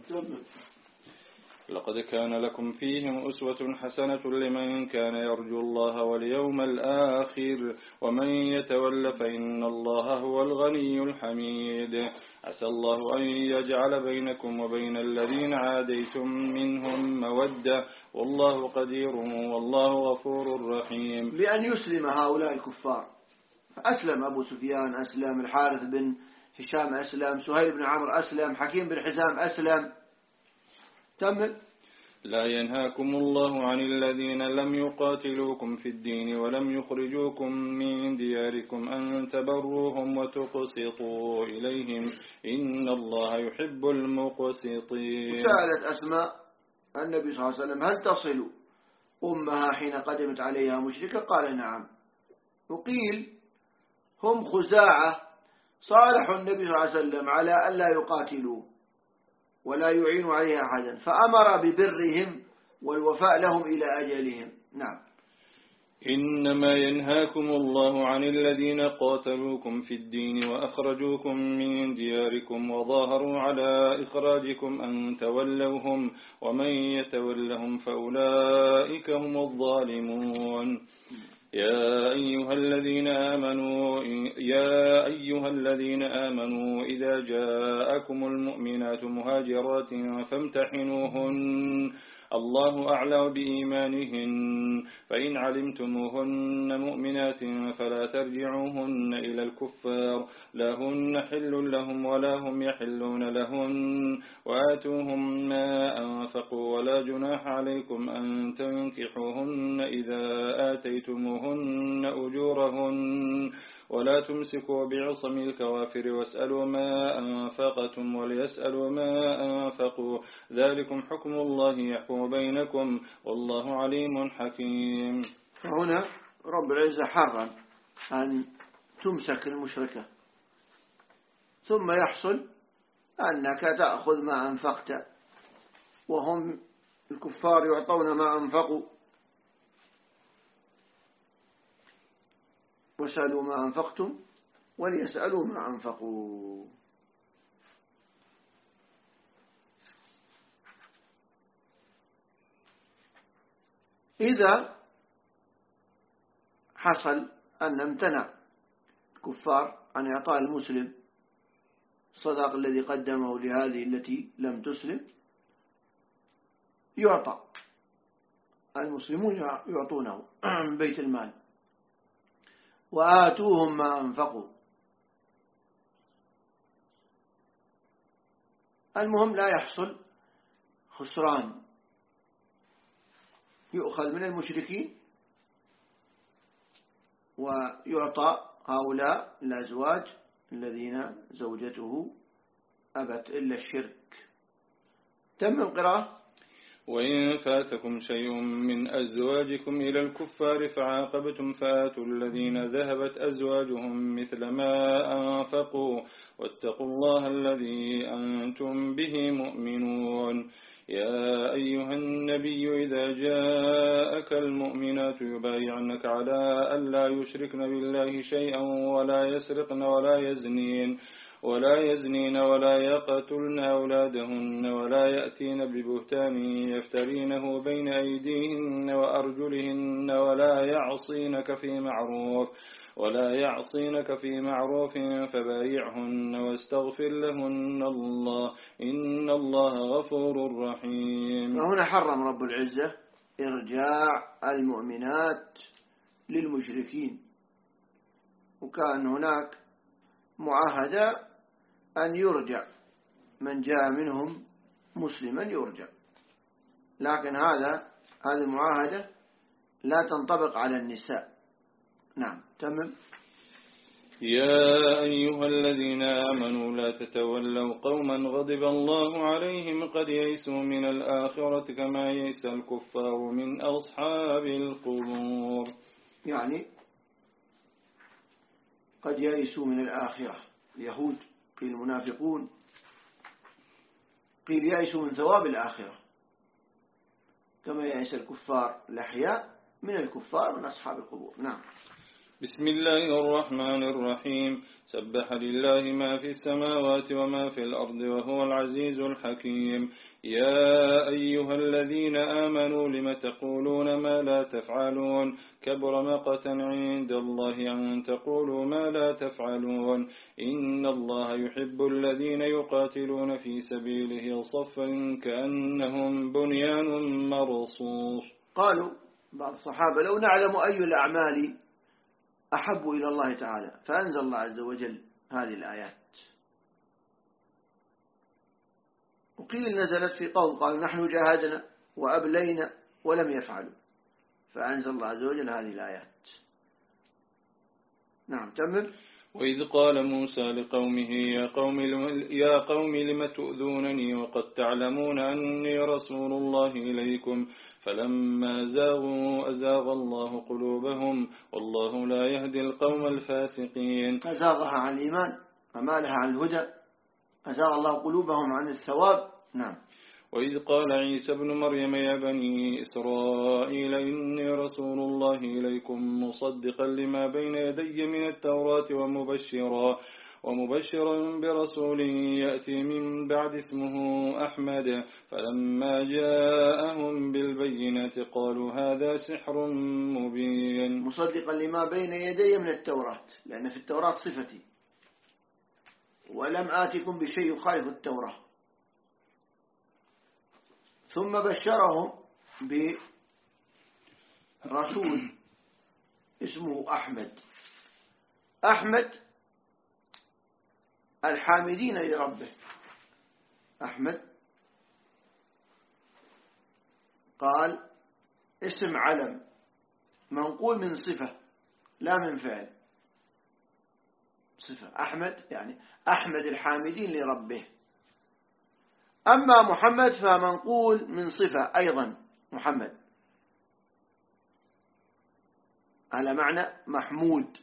لقد كان لكم فيهم أسوة حسنة لمن كان يرجو الله واليوم الآخر ومن يتول فإن الله هو الغني الحميد. عسى الله أن يجعل بينكم وبين الذين عاديتم منهم مودة والله قدير والله غفور رحيم.
لأن يسلم هؤلاء الكفار، فأسلم أبو سفيان، أسلم الحارث بن هشام، أسلم سهيل بن عمرو، أسلم حكيم بن حزام، أسلم. تمل.
لا ينهاكم الله عن الذين لم يقاتلوكم في الدين ولم يخرجوكم من دياركم أن تبروهم وتقسطوا إليهم إن الله يحب المقسطين.
سألت أسماء النبي صلى الله عليه وسلم هل تصل أمها حين قدمت عليها مشركة؟ قال نعم. وقيل هم خزاعة صالحوا النبي صلى الله عليه وسلم على ألا يقاتلوا ولا يعينوا عليها أحدا، فأمر ببرهم والوفاء لهم إلى أجلهم. نعم.
إنما ينهاكم الله عن الذين قاتلوكم في الدين وأخرجوكم من دياركم وظاهروا على إخراجكم أن تولوهم ومن يتولهم فأولئك هم الظالمون. يا أيها الذين آمنوا يا أيها الذين آمنوا إذا جاءكم المؤمنات مهاجرات فامتحنوهن الله أعلم بإيمانهن فإن علمتموهن مؤمنات فلا ترجعوهن إلى الكفار لا هن حل لهم ولا هم يحلون لهن وآتوهم ما أنفقوا ولا جناح عليكم أن تنكحوهن إذا آتيتموهن أجورهن ولا تمسكوا بعصم الكوافر واسألوا ما أنفقتم وليسألوا ما أنفقوا ذلكم حكم الله يحكم بينكم والله عليم حكيم.
فهنا رب العزة حرم أن تمسك المشركة ثم يحصل أنك تأخذ ما أنفقت وهم الكفار يعطون ما أنفقوا وسألوا ما أنفقتم وليسألوا ما أنفقوا. إذا حصل أن امتنع الكفار عن إعطاء المسلم الصداق الذي قدمه لهذه التي لم تسلم يعطى، المسلمون يعطونه من بيت المال. وآتوهم ما أنفقوا. المهم لا يحصل خسران، يؤخذ من المشركين ويعطى هؤلاء الأزواج الذين زوجته أبت إلا الشرك. تم القراءة.
وإن فاتكم شيء من أزواجكم إلى الكفار فعاقبتم فآتوا الذين ذهبت أزواجهم مثل ما أنفقوا واتقوا الله الذي أنتم به مؤمنون. يا أيها النبي إذا جاءك المؤمنات يبايعنك على ألا يشركن بالله شيئا ولا يسرقن ولا يزنين ولا يزنين ولا يقتلن أولادهن ولا يأتين ببهتان يفترينه بين أيديهن وأرجلهن ولا يعصينك في معروف ولا يعصينك في معروف فبايعهن واستغفر لهن الله إن الله غفور رحيم.
وهنا حرم رب العزة إرجاع المؤمنات للمشركين، وكان هناك معاهدة أن يرجع من جاء منهم مسلما يرجع، لكن هذا هذه المعاهدة لا تنطبق على النساء. نعم تمام.
يا أيها الذين آمنوا لا تتولوا قوما غضب الله عليهم قد يئسوا من الآخرة كما يئس الكفار من أصحاب القبور.
يعني قد يئسوا من الآخرة اليهود، قيل المنافقون، قيل يئسوا من ثواب الآخرة كما يئس الكفار الأحياء من الكفار من أصحاب القبور. نعم.
بسم الله الرحمن الرحيم. سبح لله ما في السماوات وما في الأرض وهو العزيز الحكيم. يا أيها الذين آمنوا لم تقولون ما لا تفعلون كبر مقتا عند الله أن تقولوا ما لا تفعلون إن الله يحب الذين يقاتلون في سبيله صفا كأنهم بنيان مرصوص.
قالوا بعض الصحابة لو نعلم أي الأعمال أحب إلى الله تعالى، فأنزل الله عز وجل هذه الآيات. وقيل نزلت في قوم قالوا نحن جاهدنا وأبلينا ولم يفعلوا، فأنزل الله عز وجل هذه الآيات. نعم تمام.
وإذ قال موسى لقومه يا قوم يا قوم لم تؤذونني وقد تعلمون أني رسول الله إليكم فلما زاغوا أزاغ الله قلوبهم والله لا يهدي القوم الفاسقين.
أزاغها عن الإيمان أمالها عن الهدى، أزاغ الله قلوبهم عن الثواب. نعم.
وإذ قال عيسى ابن مريم يا بني إسرائيل إني رسول الله إليكم مصدقا لما بين يدي من التوراة ومبشرا ومبشرا برسول يأتي من بعد اسمه أحمد فلما جاءهم بالبينات قالوا هذا سحر مبين.
مصدقا لما بين يدي من التوراة، لأن في التوراة صفتي ولم آتكم بشيء يخالف التوراة. ثم بشرهم برسول اسمه أحمد. أحمد الحامدين لربه. أحمد قال اسم علم منقول من صفة لا من فعل. صفة أحمد يعني أحمد الحامدين لربه. أما محمد فمنقول من صفة أيضا محمد على معنى محمود.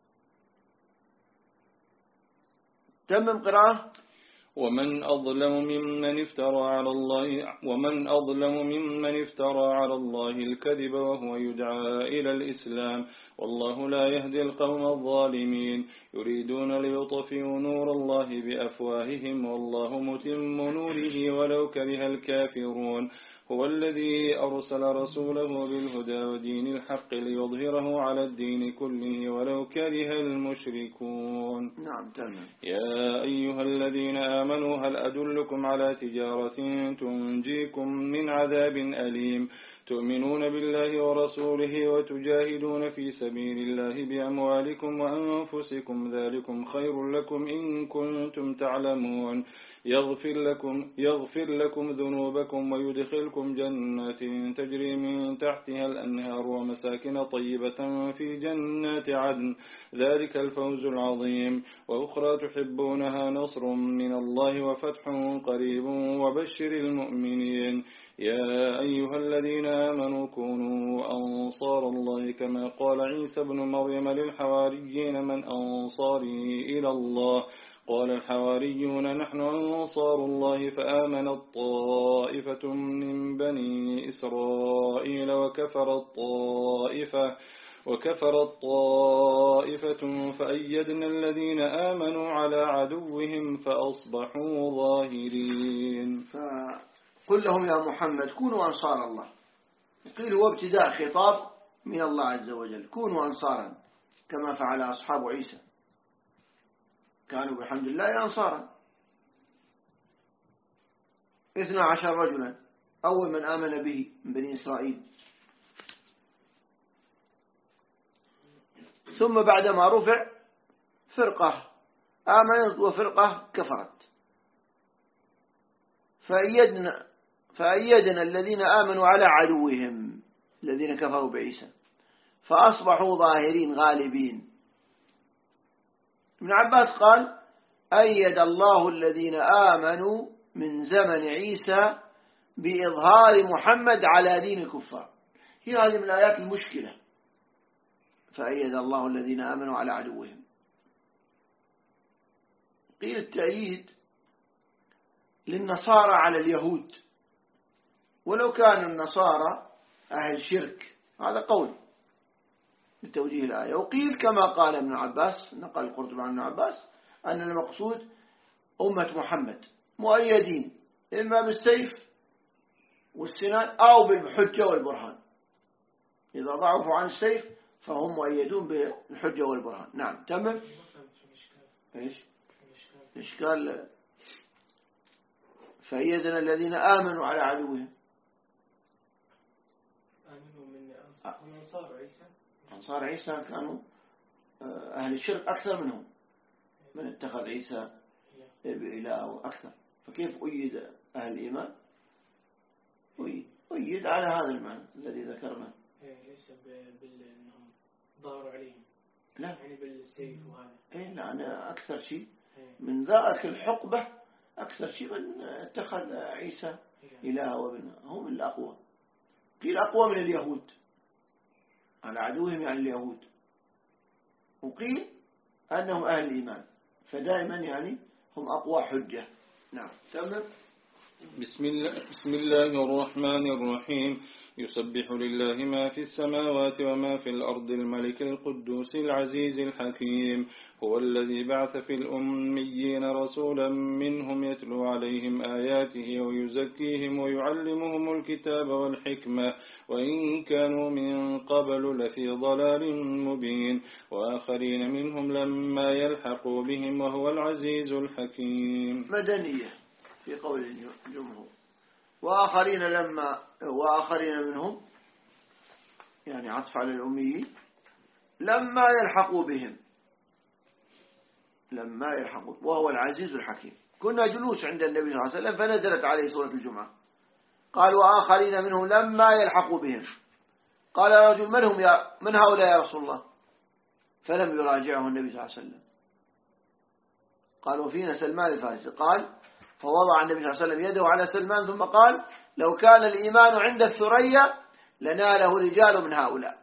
تمم قراءة.
ومن أظلم ممن افترى على الله ومن أظلم ممن افترى على الله الكذب وهو يدعى إلى الإسلام والله لا يهدي القوم الظالمين يريدون ليطفئوا نور الله بأفواههم والله متم نوره ولو كره الكافرون هو الذي أرسل رسوله بالهدى ودين الحق ليظهره على الدين كله ولو كره المشركون.
نعم تمام.
يا أيها الذين آمنوا هل أدلكم على تجارة تنجيكم من عذاب أليم تؤمنون بالله ورسوله وتجاهدون في سبيل الله بأموالكم وأنفسكم ذلكم خير لكم إن كنتم تعلمون. يغفر لكم, يغفر لكم ذنوبكم ويدخلكم جنات تجري من تحتها الأنهار ومساكن طيبة في جنات عدن ذلك الفوز العظيم. وأخرى تحبونها نصر من الله وفتح قريب وبشر المؤمنين. يا أيها الذين آمنوا كونوا أنصار الله كما قال عيسى بن مريم للحواريين من أنصاري إلى الله قال الحواريون نحن أنصار الله فآمنت طائفة من بني إسرائيل وكفرت طائفة وكفرت طائفة فأيدنا الذين آمنوا على عدوهم فأصبحوا ظاهرين.
فقل لهم يا محمد كونوا أنصار الله. قيل هو ابتداء خطاب من الله عز وجل، كونوا أنصارا كما فعل أصحاب عيسى، كانوا بحمد الله أنصارا اثنى عشر رجلا أول من آمن به من بني إسرائيل، ثم بعدما رفع فرقة آمنت وفرقة كفرت، فأيدنا, فأيدنا الذين آمنوا على عدوهم الذين كفروا بعيسى فأصبحوا ظاهرين غالبين. ابن عباس قال أيد الله الذين آمنوا من زمن عيسى بإظهار محمد على دين الكفار. هي هذه من الآيات المشكلة، فأيد الله الذين آمنوا على عدوهم. قيل التأييد للنصارى على اليهود ولو كانوا النصارى أهل شرك، هذا قول لتوجيه الآية. وقيل كما قال ابن عباس، نقل القرطبي عن ابن عباس، أن المقصود أمة محمد مؤيدين إما بالسيف والسنان أو بالحجة والبرهان. إذا ضعفوا عن السيف فهم مؤيدون بالحجة والبرهان. نعم تمام. إيش إشكال فأيدنا الذين آمنوا على عدوهم.
آمنوا من أنصار عيسى.
أنصار عيسى كانوا أهل الشرك أكثر منهم، من اتخذ عيسى إله أكثر، فكيف أيد أهل الإيمان؟ أيد على هذا المعنى الذي ذكرناه.
ليس بأنهم ظهروا عليهم،
لا
يعني بالسيف وهذا.
إيه لا، أنا أكثر شيء من ذاك الحقبة، أكثر شيء من اتخذ عيسى إله وابنه، هم الأقوى. قيل أقوى من اليهود على عدوهم يعني اليهود، وقيل أنهم أهل الإيمان، فدائما يعني هم أقوى حجة. نعم تمام.
بسم الله, بسم الله الرحمن الرحيم. يسبح لله ما في السماوات وما في الأرض الملك القدوس العزيز الحكيم. هو الذي بعث في الأميين رسولا منهم يتلو عليهم آياته ويزكيهم ويعلمهم الكتاب والحكمة وإن كانوا من قبل لفي ضلال مبين. وآخرين منهم لما يلحقوا بهم وهو العزيز الحكيم.
مدنية في قول الجمهور. وآخرين لما وآخرين منهم يعني عطف على الأميين لما يلحقوا بهم، لما يلحقوا، وهو العزيز الحكيم. كنا جلوس عند النبي صلى الله عليه وسلم فنزلت عليه سورة الجمعة، قال وآخرين منهم لما يلحقوا بهم. قال رجل من هم يا من هؤلاء يا رسول الله؟ فلم يراجعه النبي صلى الله عليه وسلم. قال وفينا سلمان الفارسي. قال فوضع النبي صلى الله عليه وسلم يده على سلمان ثم قال لو كان الإيمان عند الثريا لناله رجال من هؤلاء،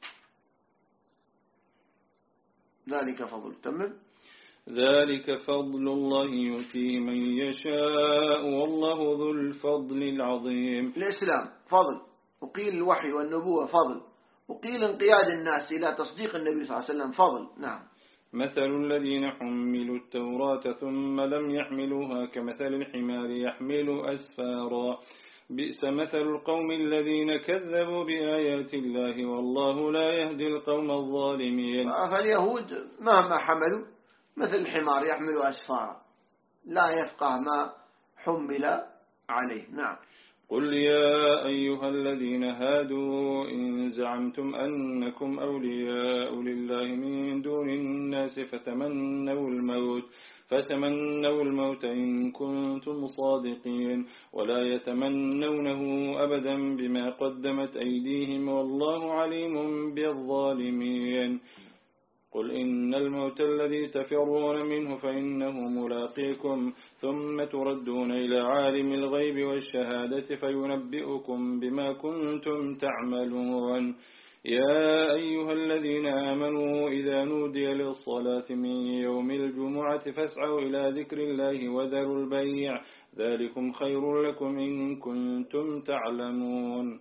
ذلك فضل. تمام.
ذلك فضل الله يؤتيه من يشاء والله ذو الفضل العظيم.
الإسلام فضل، وقيل الوحي والنبوة فضل، وقيل انقياد الناس إلى تصديق النبي صلى الله عليه وسلم فضل. نعم.
مثل الذين حملوا التوراة ثم لم يحملوها كمثل الحمار يحمل أسفارا بئس مثل القوم الذين كذبوا بآيات الله والله لا يهدي القوم الظالمين.
فاليهود مهما حملوا مثل الحمار يحمل أسفارا لا يفقه ما حمل عليه. نعم.
قل يا أيها الذين هادوا إن زعمتم أنكم أولياء لله من دون الناس فتمنوا الموت فتمنوا الموت إن كنتم صادقين ولا يتمنونه أبدا بما قدمت أيديهم والله عليم بالظالمين. قل إن الموت الذي تفرون منه فإنه ملاقيكم ثم تردون إلى عالم الغيب والشهادة فينبئكم بما كنتم تعملون. يا أيها الذين آمنوا إذا نودي للصلاة من يوم الجمعة فاسعوا إلى ذكر الله وذروا البيع ذلكم خير لكم إن كنتم تعلمون.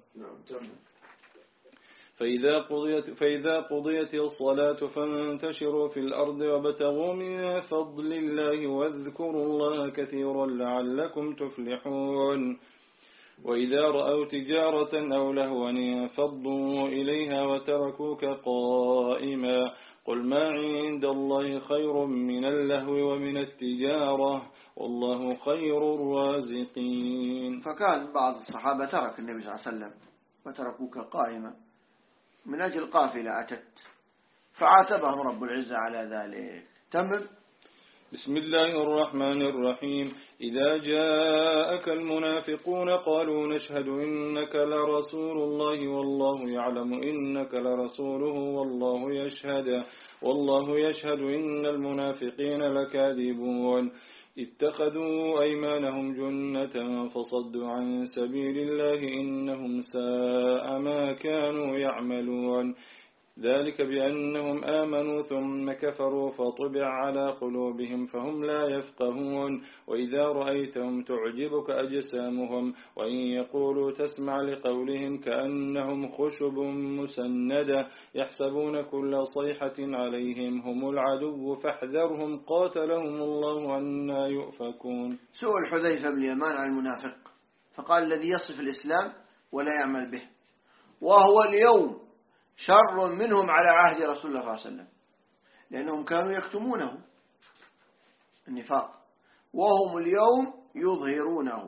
فإذا قضيت, فإذا قضيت الصلاة فانتشروا في الأرض وابتغوا من فضل الله واذكروا الله كثيرا لعلكم تفلحون. وإذا رأوا تجارة أو لهوا انفضوا إليها وتركوك قائما قل ما عند الله خير من اللهو ومن التجارة والله خير الرازقين.
فكان بعض الصحابة ترك النبي صلى الله عليه وسلم وتركوك قائما من أجل قافلة أتت فعاتبهم رب العزة على ذلك. تمام.
بسم الله الرحمن الرحيم. إذا جاءك المنافقون قالوا نشهد إنك لرسول الله والله يعلم إنك لرسوله والله يشهد والله يشهد إن المنافقين لكاذبون. اتخذوا أيمانهم جنة فصدوا عن سبيل الله إنهم ساء ما كانوا يعملون. ذلك بأنهم آمنوا ثم كفروا فطبع على قلوبهم فهم لا يفقهون. وإذا رأيتهم تعجبك أجسامهم وإن يقولوا تسمع لقولهم كأنهم خشب مسندة يحسبون كل صيحة عليهم هم العدو فاحذرهم قاتلهم الله أنى يؤفكون.
سؤال حذيفة بن اليمان عن المنافق فقال الذي يصف الإسلام ولا يعمل به وهو اليوم شر منهم على عهد رسول الله صلى الله عليه وسلم لأنهم كانوا يكتمونه النفاق وهم اليوم يظهرونه.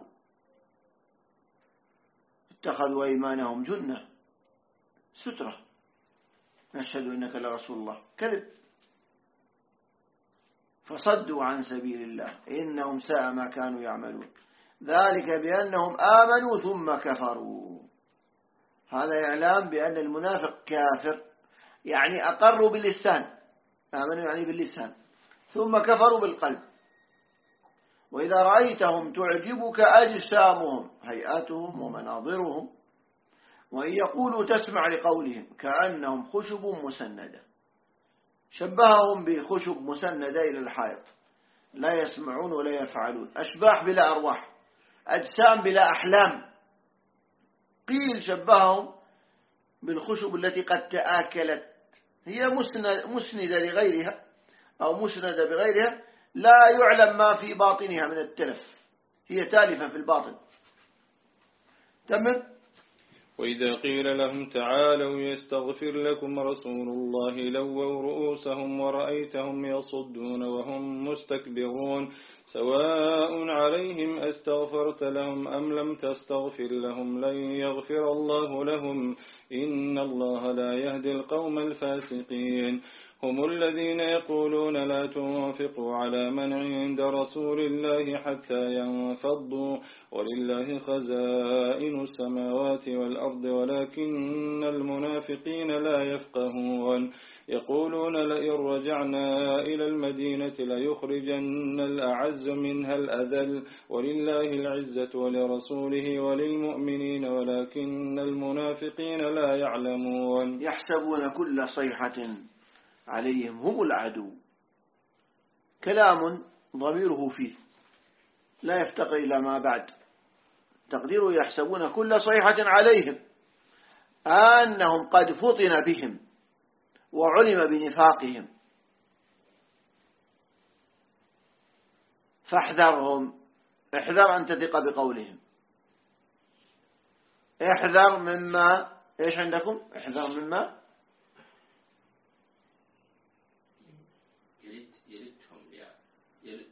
اتخذوا أيمانهم جنة سترة نشهد إنك لرسول الله كذب فصدوا عن سبيل الله إنهم ساء ما كانوا يعملون. ذلك بأنهم آمنوا ثم كفروا. هذا إعلام بأن المنافق كافر يعني أقروا باللسان آمنوا يعني باللسان ثم كفروا بالقلب. وإذا رأيتهم تعجبك أجسامهم هيئاتهم ومناظرهم وإن يقولوا تسمع لقولهم كأنهم خشب مسندة شبههم بخشب مسندة إلى الحائط لا يسمعون ولا يفعلون أشباح بلا أرواح أجسام بلا أحلام. قيل شبههم بالخشب التي قد تآكلت هي مسندة لغيرها أو مسندة بغيرها لا يعلم ما في باطنها من التلف هي تالفة في الباطن. تمام.
وإذا قيل لهم تعالوا يستغفر لكم رسول الله لووا رؤوسهم ورأيتهم يصدون وهم مستكبرون سواء عليهم أستغفرت لهم أم لم تستغفر لهم لن يغفر الله لهم إن الله لا يهدي القوم الفاسقين. هم الذين يقولون لا تنفقوا على من عند رسول الله حتى ينفضوا ولله خزائن السماوات والأرض ولكن المنافقين لا يفقهون. يقولون لئن رجعنا إلى المدينة ليخرجن الأعز منها الأذل ولله العزة ولرسوله وللمؤمنين ولكن المنافقين لا يعلمون.
يحسبون كل صيحة عليهم هم العدو. كلام ضميره فيه لا يفتقر إلى ما بعد تقديره يحسبون كل صيحة عليهم أنهم قد فطن بهم وعلم بنفاقهم فاحذرهم احذر أن تثق بقولهم احذر مما إيش عندكم احذر مما
يلد يلدهم يلد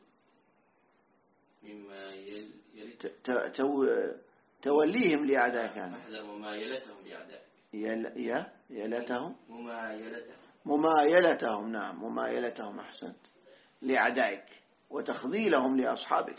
مما يل يلد
تو توليهم لأعدائك يعني
احذر ممايلتهم لأعدائك
يل يا يلتهم
ممايلتهم
ممايلتهم نعم ممايلتهم أحسنت لأعدائك وتخذيلهم لأصحابك.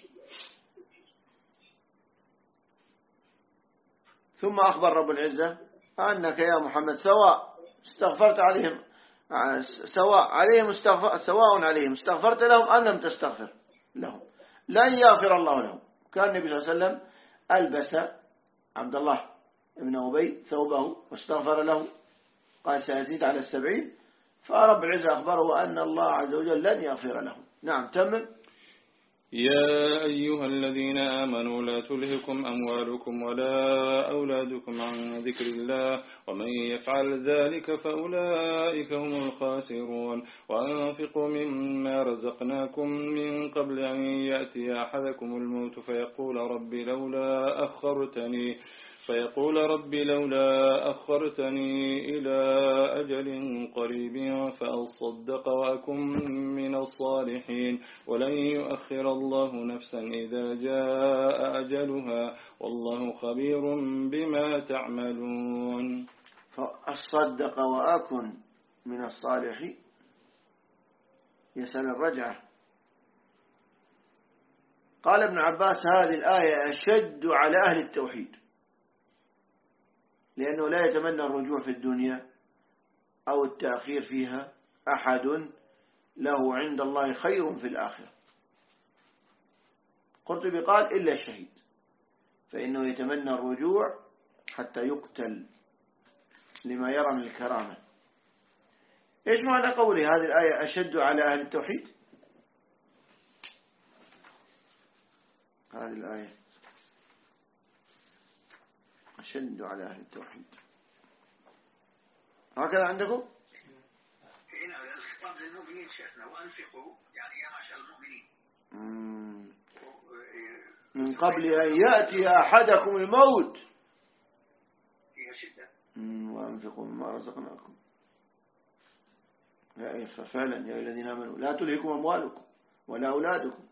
ثم أخبر رب العزة أنك يا محمد سواء استغفرت عليهم سواء عليهم استغفر سواء عليهم استغفرت لهم أم لم تستغفر لهم لن يغفر الله لهم. كان النبي صلى الله عليه وسلم ألبس عبد الله ابن أبي ثوبه واستغفر له قال سيزيد على السبعين فرب العزة أخبره أن الله عز وجل لن يغفر لهم. نعم تمم.
يا أيها الذين آمنوا لا تلهكم أموالكم ولا أولادكم عن ذكر الله ومن يفعل ذلك فأولئك هم الخاسرون. وأنفقوا مما رزقناكم من قبل أن يأتي أحدكم الموت فيقول رب لولا أخرتني فيقول رب لولا أخرتني إلى أجل قريب فأصدق وأكن من الصالحين ولن يؤخر الله نفسا إذا جاء أجلها والله خبير بما تعملون.
فأصدق وأكن من الصالحين يسأل الرجعة. قال ابن عباس هذه الآية أشد على أهل التوحيد لأنه لا يتمنى الرجوع في الدنيا أو التأخير فيها أحد له عند الله خير في الآخرة. قرطبي قال إلا الشهيد فإنه يتمنى الرجوع حتى يقتل لما يرى من الكرامة. إيش معنى قوله هذه الآية أشد على أهل التوحيد؟ هذه الآية أشد على أهل التوحيد هكذا عندكم؟
هنا الخطاب للمؤمنين شيخنا وأنفقوا يعني يا معشر المؤمنين
من قبل أن يأتي أحدكم الموت
فيها شدة
وأنفقوا مما رزقناكم. ففعلا يا الذين آمنوا لا تلهكم أموالكم ولا أولادكم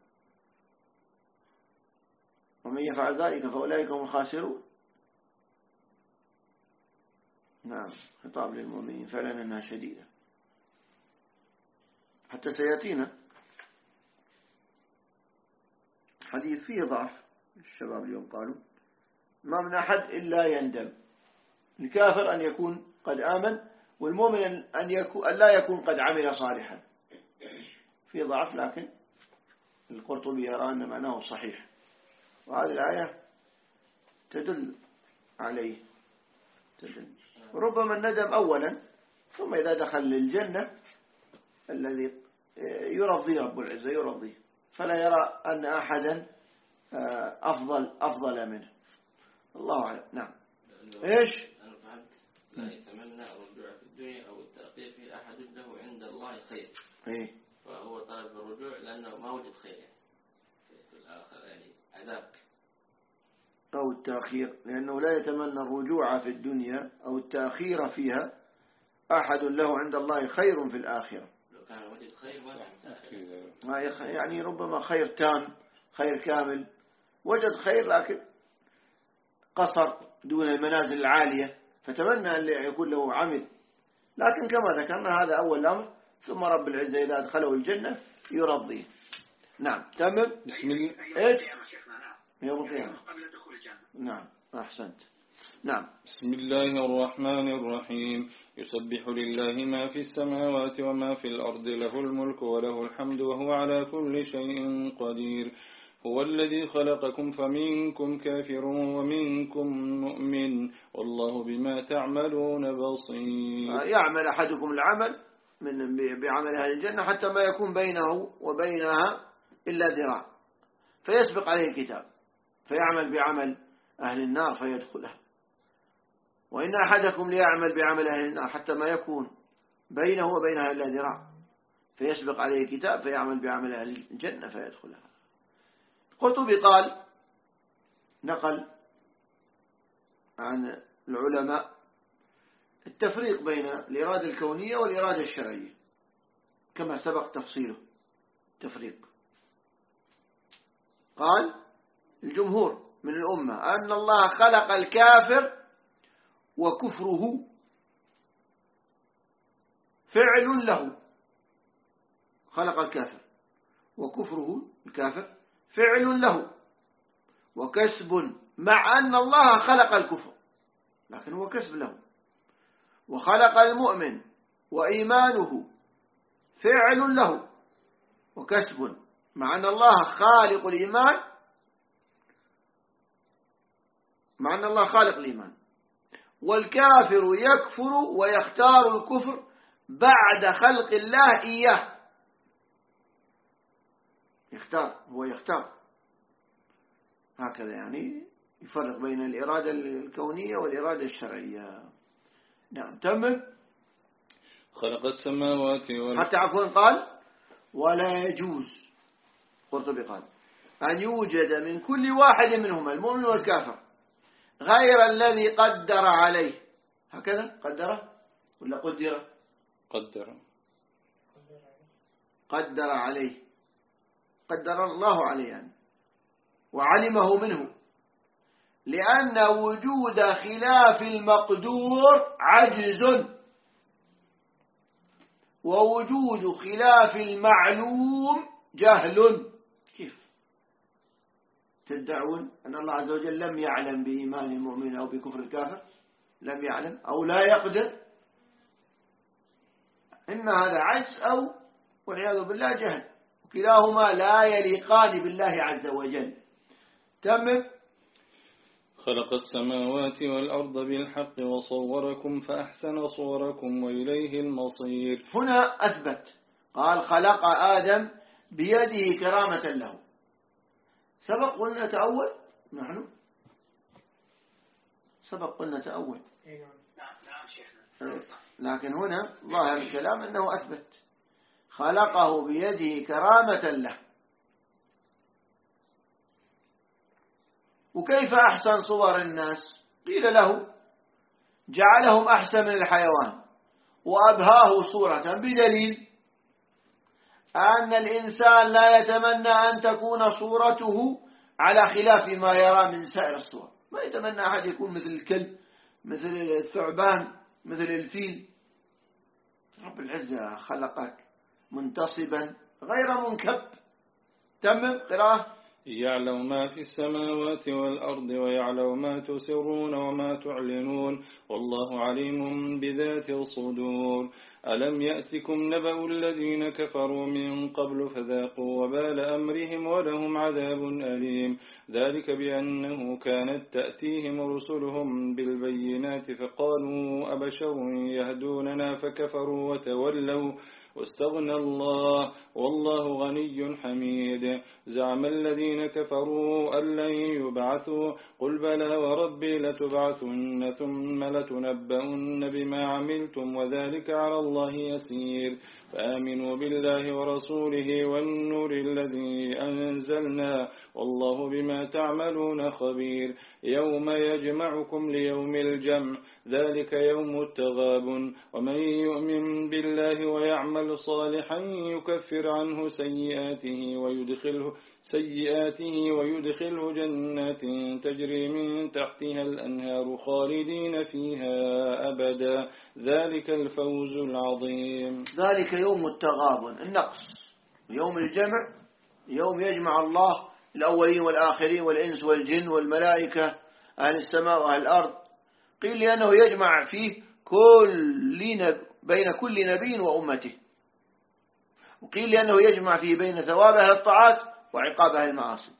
ومن يفعل ذلك فأولئك هم الخاسرون. نعم خطاب للمؤمنين فعلا أنها شديدة حتى سيأتينا حديث فيه ضعف. الشباب اليوم قالوا ما من أحد إلا يندم. الكافر أن يكون قد آمن والمؤمن أن, يكون أن لا يكون قد عمل صالحا. في ضعف لكن القرطبي يرى أن معناه صحيح وهذه الآية تدل عليه تدل. ربما الندم أولا ثم إذا دخل للجنة الذي يرضي رب العزة يرضيه فلا يرى أن أحدا أفضل أفضل منه. الله أعلم. نعم. إيش؟
أنا فهمت لا يتمنى الرجوع في الدنيا أو التأخير في أحد له عند الله خير.
إيه.
فهو طلب الرجوع لأنه ما وجد خير في الآخر يعني عذاب.
أو التأخير لأنه لا يتمنى الرجوع في الدنيا أو التأخير فيها أحد له عند الله خير في الآخرة.
لو كان وجد خير ما
يعني ربما خير تام خير كامل وجد خير لكن قصر دون المنازل العالية فتمنى أن يكون له عمل. لكن كما ذكرنا هذا أول أمر ثم رب العزة إذا أدخله الجنة يرضيه. نعم تمام.
بسم الله.
إيش؟
يوم القيامة قبل دخول الجنة.
نعم أحسنت. نعم.
بسم الله الرحمن الرحيم. يسبح لله ما في السماوات وما في الأرض له الملك وله الحمد وهو على كل شيء قدير. هو الذي خلقكم فمنكم كافر ومنكم مؤمن والله بما تعملون بصير.
يعمل أحدكم العمل من بعمل أهل الجنة حتى ما يكون بينه وبينها إلا ذراع فيسبق عليه الكتاب فيعمل بعمل أهل النار فيدخلها. وإن أحدكم ليعمل بعمل أهل النار حتى ما يكون بينه وبينها إلا ذراع فيسبق عليه الكتاب فيعمل بعمل أهل الجنة فيدخلها. قرطبي قال نقل عن العلماء التفريق بين الإرادة الكونية والإرادة الشرعية كما سبق تفصيله تفريق. قال الجمهور من الأمة أن الله خلق الكافر وكفره فعل له، خلق الكافر وكفره الكافر فعل له وكسب، مع أن الله خلق الكفر لكن هو كسب له، وخلق المؤمن وإيمانه فعل له وكسب، مع أن الله خالق الإيمان مع أن الله خالق الإيمان. والكافر يكفر ويختار الكفر بعد خلق الله إياه، يختار هو يختار هكذا، يعني يفرق بين الإرادة الكونية والإرادة الشرعية. نعم تمام.
خلق السماوات والأرض
حتى عفوا قال ولا يجوز، قرطبي قال أن يوجد من كل واحد منهما المؤمن والكافر غير الذي قدر عليه، هكذا قدره ولا قدر
قدر
قدر عليه قدر الله عليه يعني وعلمه منه، لأن وجود خلاف المقدور عجز، ووجود خلاف المعلوم جهل. كيف تدعون أن الله عز وجل لم يعلم بإيمان المؤمن أو بكفر الكافر؟ لم يعلم أو لا يقدر، إما هذا عجز أو والعياذ بالله جهل، وكلاهما لا يليقان بالله عز وجل. تمام.
خلق السماوات والأرض بالحق وصوركم فأحسن صوركم وإليه المصير.
هنا أثبت، قال خلق آدم بيده كرامة له. سبق قلنا تأول، نحن سبق قلنا تأول، لكن هنا ظاهر الكلام أنه أثبت خلقه بيده كرامة له. وكيف أحسن صور الناس؟ قيل له جعلهم أحسن من الحيوان وأبهاه صورة، بدليل أن الإنسان لا يتمنى أن تكون صورته على خلاف ما يرى من سائر الصور. ما يتمنى أحد يكون مثل الكلب، مثل الثعبان، مثل الفيل. رب العزة خلقك منتصبا غير منكب. تمم قراءة.
يعلم ما في السماوات والأرض ويعلم ما تسرون وما تعلنون والله عليم بذات الصدور. ألم يأتكم نبأ الذين كفروا من قبل فذاقوا وبال أمرهم ولهم عذاب أليم. ذلك بأنه كانت تأتيهم رسلهم بالبينات فقالوا أبشر يهدوننا فكفروا وتولوا واستغنى الله والله غني حميد. زعم الذين كفروا أن لن يبعثوا قل بلى وربي لتبعثن ثم لتنبؤن بما عملتم وذلك على الله يسير. فآمنوا بالله ورسوله والنور الذي أنزلنا والله بما تعملون خبير. يوم يجمعكم ليوم الجمع ذلك يوم التغابن. ومن يؤمن بالله ويعمل صالحا يكفر عنه سيئاته ويدخله سيئاته ويدخله جنات تجري من تحتها الأنهار خالدين فيها أبدا ذلك الفوز العظيم.
ذلك يوم التغابن النقص، يوم الجمع، يوم يجمع الله الأولين والآخرين والإنس والجن والملائكة أهل السماء وأهل الأرض. قيل لأنه يجمع فيه كل بين كل نبي وأمته، وقيل لأنه يجمع فيه بين ثواب أهل الطاعات وعقاب أهل المعاصي.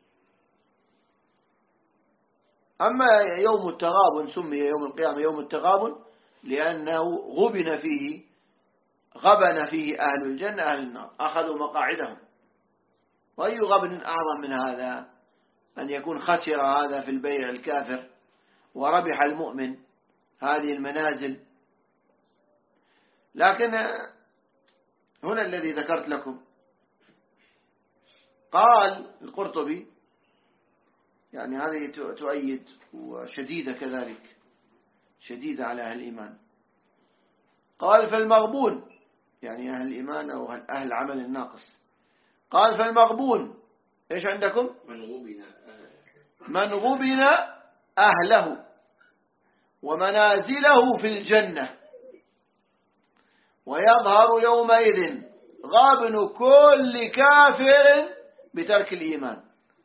أما يوم التغابن سمي يوم القيامة يوم التغابن لأنه غبن فيه غبن فيه أهل الجنة أهل النار، أخذوا مقاعدهم. وأي غبن أعظم من هذا؟ أن يكون خسر هذا في البيع الكافر وربح المؤمن هذه المنازل. لكن هنا الذي ذكرت لكم قال القرطبي يعني هذه تؤيد وشديدة كذلك، شديدة على أهل الإيمان. قال فالمغبون يعني أهل الإيمان أو أهل العمل الناقص. قال فالمغبون إيش عندكم؟
من غبن
من غبن أهله ومنازله في الجنة، ويظهر يومئذ غبن كل كافر بترك الإيمان،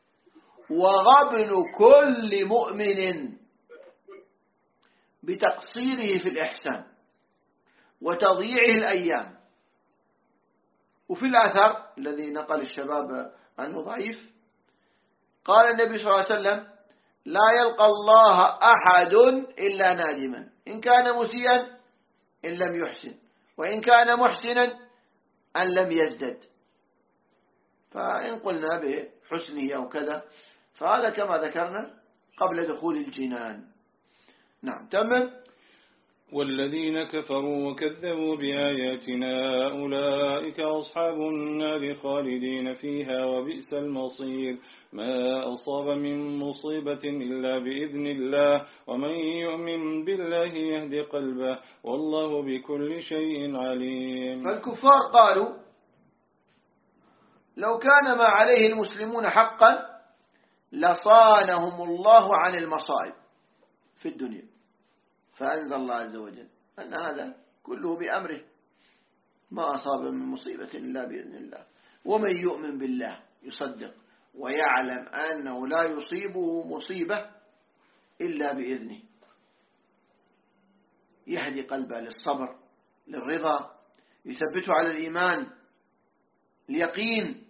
وغبن كل مؤمن بتقصيره في الإحسان وتضييعه الأيام. وفي الأثر الذي نقل الشباب عنه ضعيف، قال النبي صلى الله عليه وسلم لا يلقى الله أحد إلا نادما، إن كان مسيئا إن لم يحسن، وإن كان محسنا أن لم يزدد. فإن قلنا بحسنه أو كذا فهذا كما ذكرنا قبل دخول الجنان. نعم تمام.
والذين كفروا وكذبوا بآياتنا أولئك أصحاب النار خالدين فيها وبئس المصير. ما أصاب من مصيبة إلا بإذن الله، ومن يؤمن بالله يهدي قلبه، والله بكل شيء عليم.
فالكفار قالوا لو كان ما عليه المسلمون حقا لصانهم الله عن المصائب في الدنيا، فأنزل الله عز وجل أن هذا كله بأمره، ما أصاب من مصيبة إلا بإذن الله، ومن يؤمن بالله يصدق ويعلم أنه لا يصيبه مصيبة إلا بإذنه، يهدي قلبه للصبر للرضا، يثبته على الإيمان اليقين،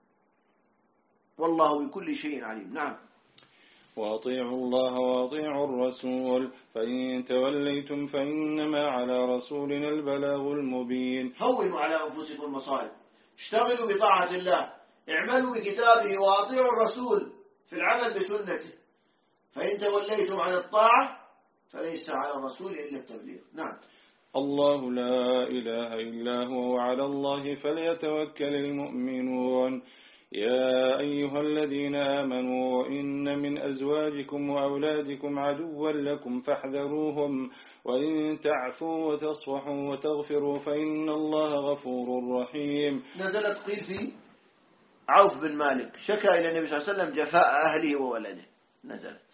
والله بكل شيء عليم. نعم.
وأطيعوا الله وأطيعوا الرسول فإن توليتم فإنما على رسولنا البلاغ المبين.
هونوا على أنفسكم المصائب، اشتغلوا بطاعة الله، اعملوا بكتابه وأطيعوا الرسول في العمل بسنته، فإن توليتم عن الطاعة فليس على الرسول إلا التبليغ. نعم.
الله لا إله إلا هو وعلى الله فليتوكل المؤمنون. يا أيها الذين آمنوا إن من أزواجكم وأولادكم عدوا لكم فاحذروهم، وإن تعفوا وتصفحوا وتغفروا فإن الله غفور رحيم.
نزلت قيل في عوف بن مالك شكى إلى النبي صلى الله عليه وسلم جفاء أهله وولده، نزلت.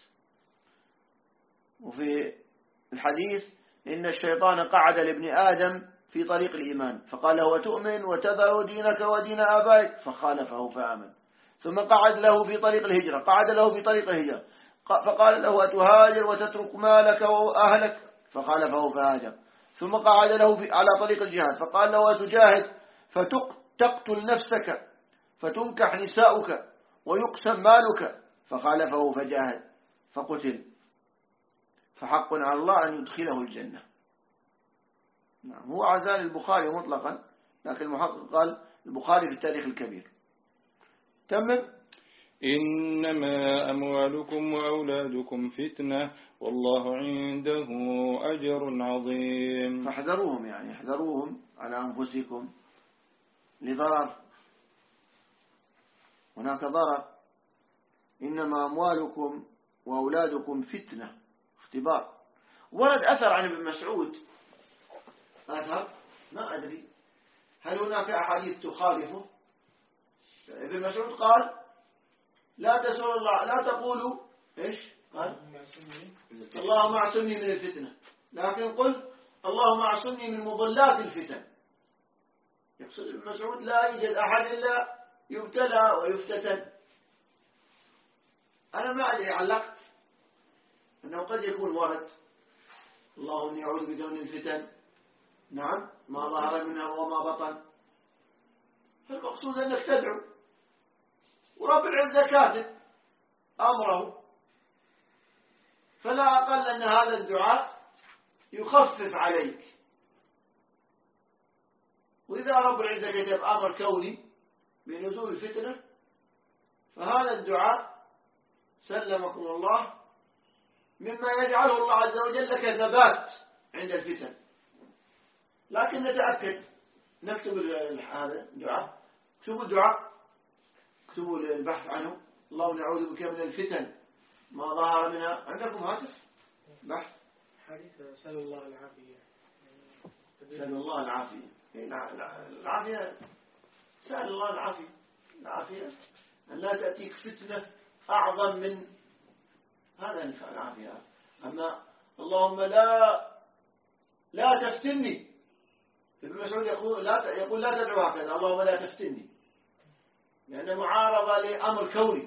وفي الحديث إن الشيطان قعد لابن آدم في طريق الإيمان فقال له وتؤمن وتذر دينك ودين آبائك، فخالفه فآمن. ثم قعد له في طريق الهجرة، قعد له في طريق الهجرة فقال له وتهاجر وتترك مالك وأهلك، فخالفه فهاجر. ثم قعد له في على طريق الجهاد فقال له وتجاهد فتقتل نفسك فتنكح نساؤك ويقسم مالك، فخالفه فجاهد فقتل، فحق على الله أن يدخله الجنة. نعم. هو عزال البخاري مطلقا، لكن المحقق قال البخاري في التاريخ الكبير. تمام.
إنما أموالكم وأولادكم فتنة والله عنده أجر عظيم.
فاحذروهم، يعني احذروهم على أنفسكم لضرر، هناك ضرر. إنما أموالكم وأولادكم فتنة، اختبار. ورد أثر عن ابن مسعود، أثر ما أدري هل هناك أحاديث تخالفه. ابن مسعود قال لا تسألوا الله، لا تقولوا إيش قال اللهم اعصمني من الفتنة، لكن قل اللهم اعصمني من مضلات الفتن. يقصد ابن مسعود لا يوجد أحد إلا يبتلى ويفتتن. أنا ما أدري، علقت أنه قد يكون ورد اللهم إني أعوذ بك من الفتن، نعم، ما ظهر منها وما بطن. فالمقصود أنك تدعو، ورب العزة كاتب أمره، فلا أقل أن هذا الدعاء يخفف عليك. وإذا رب العزة كتب أمر كوني بنزول الفتنة، فهذا الدعاء سلمكم الله مما يجعله الله عز وجل لك ثبات عند الفتن. لكن نتأكد، نكتب هذا الدعاء، اكتبوا الدعاء، اكتبوا البحث عنه، اللهم نعوذ بك من الفتن ما ظهر منها. عندكم هاتف بحث
حديث سأل الله العافية.
سأل الله العافية. العافية سأل الله العافية. العافية أن لا تأتيك فتنة أعظم من هذا نفع العافية. أما اللهم لا لا تفتني. ابن مسعود يقول لا يقول لا تدعو هكذا اللهم لا تفتني، لأن معارضة لأمر كوني.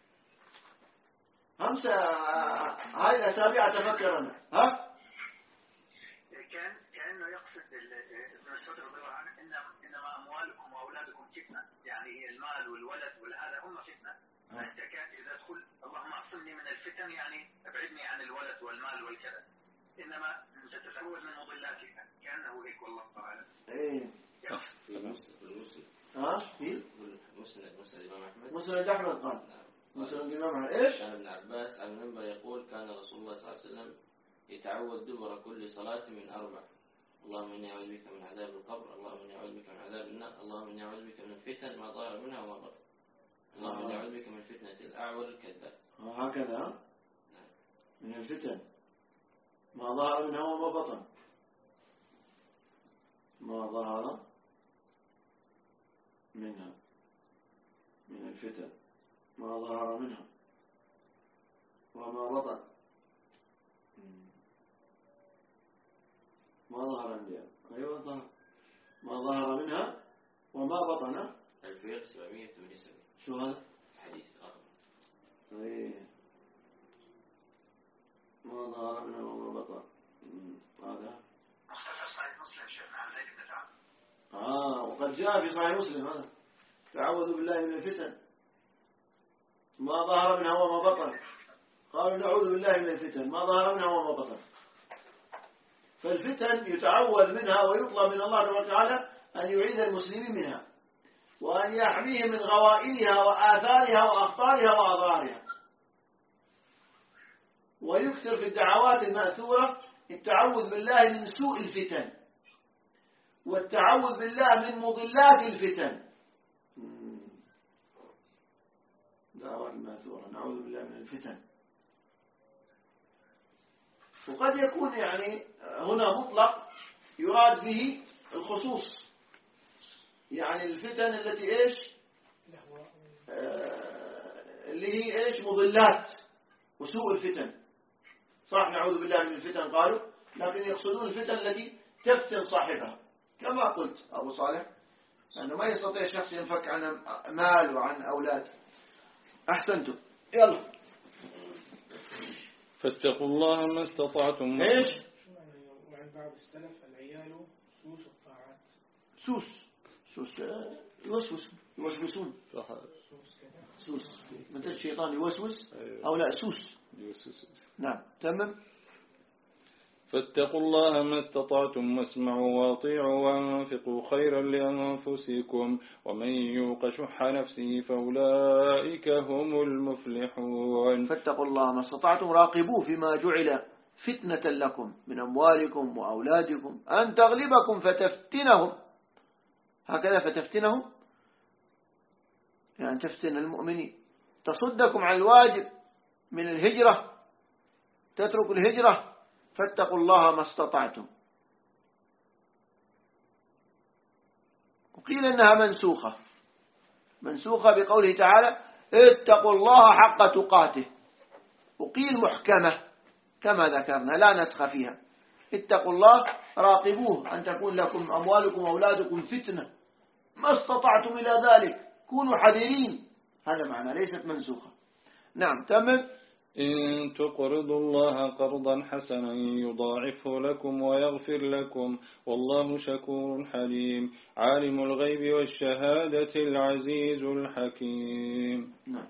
همسة هاي الأسابيع تفكرنا ها
كان كأنه يقصد ابن مسعود رضي الله عنه إن إنما أموالكم وأولادكم فتنة، يعني المال والولد والهذا هم فتنة. أنت كان إذا تقول اللهم اعصمني من الفتن يعني ابعدني عن الولد والمال والكذا، إنما تتزود من مضلاتك، كأنه هيك والله تعالى.
إيه.
في مسلم.
ها في
مسلم مسلم الإمام أحمد.
مسلم أحمد قال. مسلم الإمام أحمد إيش؟
كان ابن عباس عن المنبر يقول كان رسول الله صلى الله عليه وسلم يتعوذ دبر كل صلاة من أربع: اللهم إني أعوذ بك من عذاب القبر، اللهم إني أعوذ بك من عذاب النار، اللهم إني أعوذ بك من الفتن ما ظهر منها وما بطن، اللهم إني أعوذ بك من فتنة الأعور الكذاب.
هكذا من الفتن ما ظهر منها وما بطن. ما ظهر منها من الفتن ما ظهر منها وما بطن. ما ظهر منها أيوة ظهر ما ظهر منها وما بطن.
ألف وسبعمائة وثمانية وسبعين.
شو هذا
حديث آخر.
ايه ما ظهر منها وما بطن. هذا
مختصر صحيح مسلم شيخنا عن زيد بن ثابت.
آه وقد جاء في صحيح مسلم هذا تعوذوا بالله من الفتن ما ظهر منها وما بطن. قالوا نعوذ بالله من الفتن ما ظهر منها وما بطن. فالفتن يتعوذ منها ويطلب من الله تبارك وتعالى أن يعيذ المسلمين منها وأن يحميهم من غوائلها وآثارها وأخطارها وأضرارها. ويكثر في الدعوات المأثورة التعوذ بالله من سوء الفتن والتعوذ بالله من مضلات الفتن. دعوات المأثورة نعوذ بالله من الفتن. وقد يكون يعني هنا مطلق يراد به الخصوص، يعني الفتن التي ايش آه اللي هي ايش مضلات وسوء الفتن. صح نعوذ بالله من الفتن قالوا، لكن يقصدون الفتن التي تفتن صاحبها كما قلت أبو صالح أنه ما يستطيع شخص ينفك عن مال وعن أولاد. أحسنتم. يلا
فاتقوا الله ما استطعتم.
ايش
وعن بعض السلف العيال سوس الطاعات.
سوس سوس يوسوس يوسوسون
سوس كذا
سوس مثل الشيطان يوسوس أو لا سوس
يوسوس.
نعم تمام.
فاتقوا الله ما استطعتم واسمعوا واطيعوا وانفقوا خيرا لأنفسكم ومن يوق شح نفسه فأولئك هم المفلحون.
فاتقوا الله ما استطعتم راقبوا فيما جعل فتنة لكم من أموالكم وأولادكم أن تغلبكم فتفتنهم. هكذا فتفتنهم يعني تفتن المؤمنين، تصدكم عن الواجب من الهجرة، تترك الهجرة. فاتقوا الله ما استطعتم. وقيل إنها منسوخة منسوخة بقوله تعالى اتقوا الله حق تقاته. وقيل محكمة كما ذكرنا لا نسخ فيها. اتقوا الله راقبوه أن تكون لكم أموالكم وأولادكم فتنة ما استطعتم إلى ذلك كونوا حذرين. هذا معنى ليست منسوخة. نعم تمام.
إن تقرضوا الله قرضا حسنا يضاعفه لكم ويغفر لكم والله شكور حليم. عالم الغيب والشهادة العزيز الحكيم.
نعم.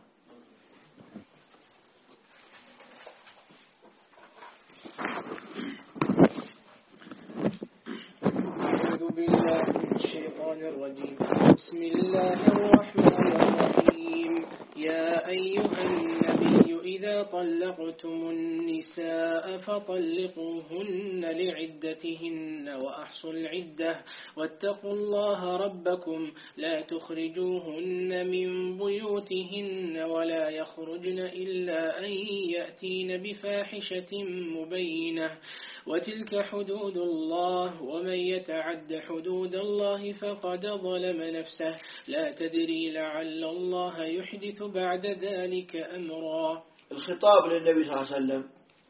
أعوذ بالله من الشيطان الرجيم. بسم الله الرحمن الرحيم. يا أيها النبي وإذا طلقتم النساء فطلقوهن لعدتهن وأحصوا العدة واتقوا الله ربكم لا تخرجوهن من بيوتهن ولا يخرجن إلا أن يأتين بفاحشة مبينة وتلك حدود الله ومن يتعد حدود الله فقد ظلم نفسه لا تدري لعل الله يحدث بعد ذلك أمرا.
الخطاب للنبي صلى الله عليه وسلم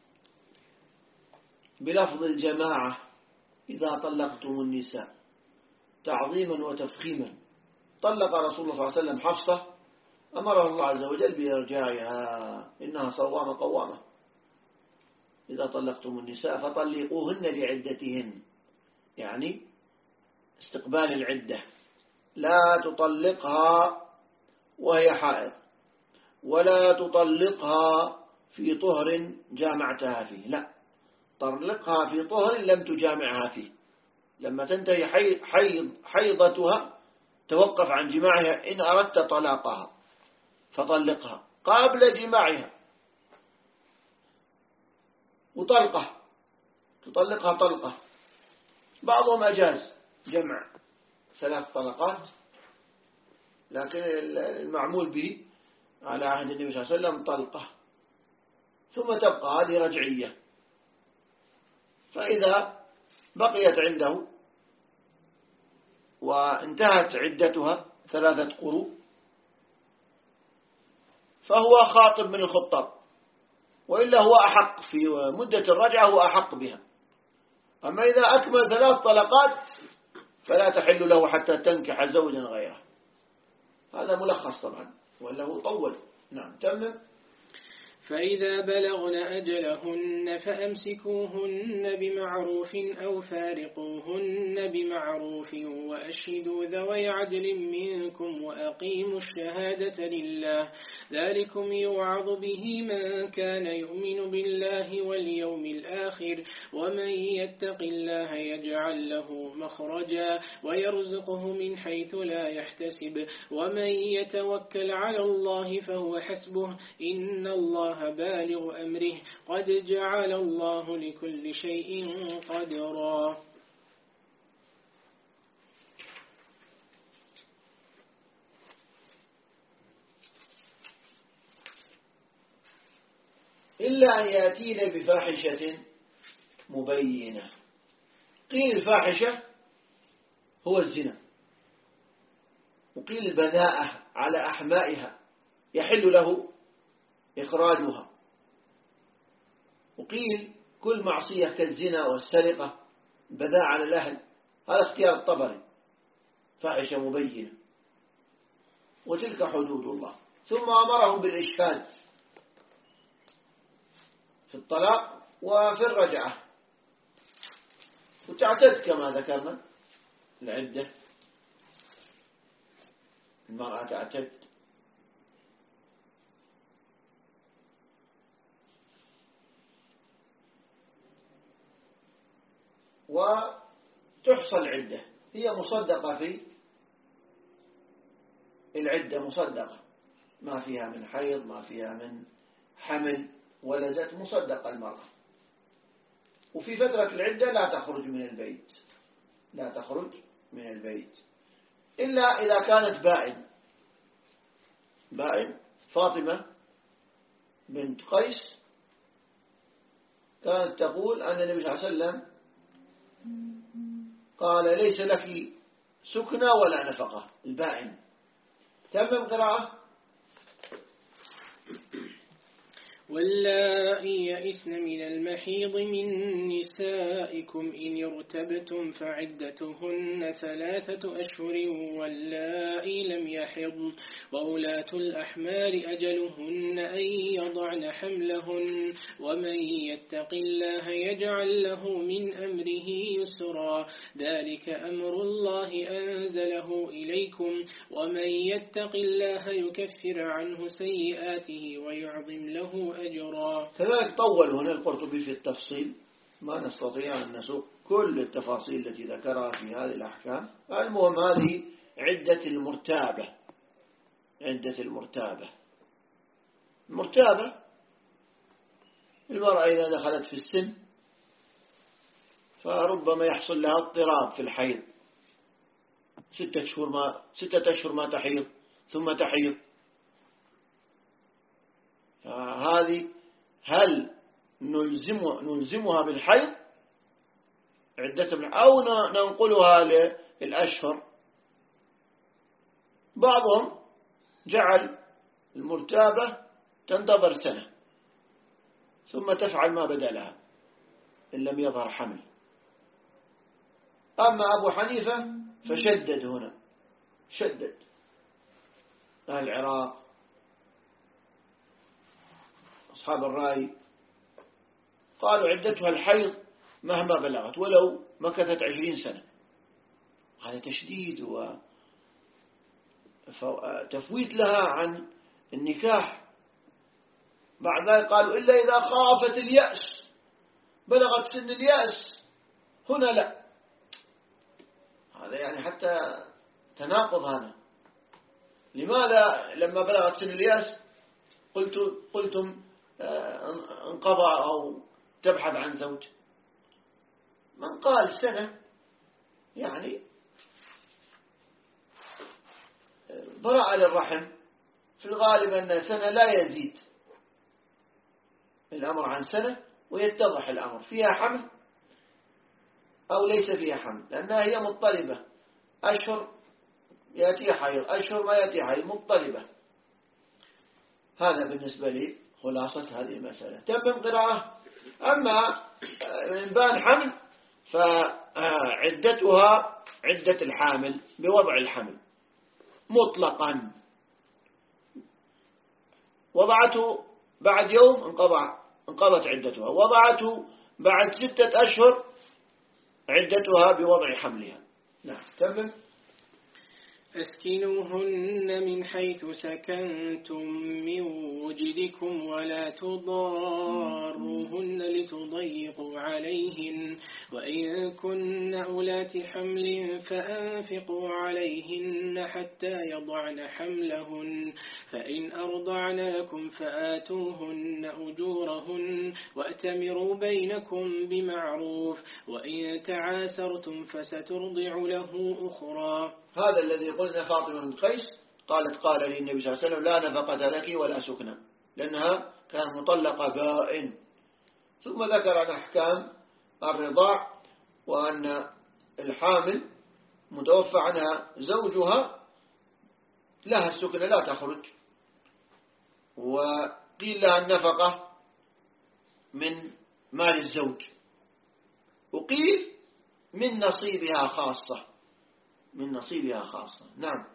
بلفظ الجماعة إذا طلقتم النساء تعظيما وتفخيما. طلق رسول الله صلى الله عليه وسلم حفصة أمره الله عز وجل بإرجاعها إنها صوامة قوامة. إذا طلقتم النساء فطلقوهن لعدتهن يعني استقبال العدة، لا تطلقها وهي حائض ولا تطلقها في طهر جامعتها فيه، لا، طلقها في طهر لم تجامعها فيه. لما تنتهي حيض حيضتها توقف عن جماعها إن أردت طلاقها فطلقها قبل جماعها. وطلقة تطلقها طلقة. بعضهم أجاز جمع ثلاث طلقات، لكن المعمول به على عهد النبي صلى الله عليه وسلم طلقة ثم تبقى هذه رجعية. فإذا بقيت عنده وانتهت عدتها ثلاثة قروء فهو خاطب من الخطاب، وإلا هو أحق في مدة الرجعة، هو أحق بها. أما إذا أكمل ثلاث طلقات فلا تحل له حتى تنكح زوجا غيره. هذا ملخص طبعا، وإلا هو طول. نعم تمام.
فإذا بلغن أجلهن فأمسكوهن بمعروف أو فارقوهن بمعروف وأشهدوا ذوي عدل منكم وأقيموا الشهادة لله ذلكم يوعظ به من كان يؤمن بالله واليوم الآخر ومن يتق الله يجعل له مخرجا ويرزقه من حيث لا يحتسب ومن يتوكل على الله فهو حسبه إن الله بالغ أمره قد جعل الله لكل شيء قدرا.
إلا أن يأتين بفاحشة مبينة. قيل الفاحشة هو الزنا، وقيل البذاءة على أحمائها يحل له إخراجها، وقيل كل معصية كالزنا والسرقة بذاء على الأهل. هذا اختيار الطبري، فاحشة مبينة. وتلك حدود الله. ثم أمرهم بالإشهاد في الطلاق وفي الرجعة، وتعتد كما ذكرنا العدة، المرأة تعتد. وتحصى العدة، هي مصدقة في العدة، مصدقة ما فيها من حيض ما فيها من حمل ولدت، مصدقة المرأة. وفي فترة العدة لا تخرج من البيت، لا تخرج من البيت إلا إذا كانت بائن. بائن فاطمة بنت قيس كانت تقول أن النبي صلى الله عليه وسلم قال ليس لك سكنى ولا نفقة. البائن. تمام قراءة.
واللائي يئسن من المحيض من نسائكم إن ارتبتم فعدتهن ثلاثة أشهر واللائي لم يحضن وأولاة الأحمال أجلهن أن يضعن حملهن ومن يتق الله يجعل له من أمره يسرا ذلك أمر الله أنزله إليكم ومن يتق الله يكفر عنه سيئاته ويعظم له أجرا.
كذلك طول هنا القرطبي في التفصيل، ما نستطيع أن نسوق كل التفاصيل التي ذكرها في هذه الأحكام. المهم هذه عدة المرتابة. عدة المرتابة. المرتابة المرأة إذا دخلت في السن فربما يحصل لها اضطراب في الحيض، ستة أشهر ما ستة أشهر ما تحيض ثم تحيض. فهذه هل نلزم نلزمها بالحيض عدة أو ننقلها للأشهر؟ بعضهم جعل المرتابة تنتظر سنة ثم تفعل ما بدا لها إن لم يظهر حمل. أما أبو حنيفة فشدد هنا، شدد أهل العراق أصحاب الرأي قالوا عدتها الحيض مهما بلغت ولو مكثت عشرين سنة. هذا تشديد وتفويت لها عن النكاح. بعد ذلك قالوا إلا إذا خافت اليأس، بلغت سن اليأس هنا لا. هذا يعني حتى تناقض هذا. لماذا لما بلغت سن اليأس قلت قلتم انقضى أو تبحث عن زوج؟ من قال سنة يعني براءة للرحم، في الغالب أن سنة لا يزيد الأمر عن سنة ويتضح الأمر فيها حمل أو ليس فيها حمل، لأنها هي مضطربة، أشهر يأتي حيض أشهر ما يأتي حيض، مضطربة. هذا بالنسبة لي خلاصة هذه المسألة. تمم قراءة. أما من بان حمل فعدتها عدة الحامل بوضع الحمل مطلقا، وضعته بعد يوم انقضى انقضت عدتها، وضعته بعد ستة أشهر عدتها بوضع حملها. نعم تمام.
أسكنوهن من حيث سكنتم من وجدكم ولا تضاروهن لتضيقوا عليهن، وإن كن أولات حمل فأنفقوا عليهن حتى يضعن حملهن، فإن أرضعن لكم فآتوهن أجورهن وأتمروا بينكم بمعروف، وإن تعاسرتم فسترضع له أخرى.
هذا الذي قلنا فاطمة بن قيس قالت قال لي النبي صلى الله عليه وسلم لا نفقة لك ولا سكنى، لأنها كانت مطلقة بائن. ثم ذكر عن أحكام الرضاع وأن الحامل متوفى عنها زوجها لها السكنى لا تخرج، وقيل لها النفقة من مال الزوج، وقيل من نصيبها خاصة من نصيبها خاصة. نعم.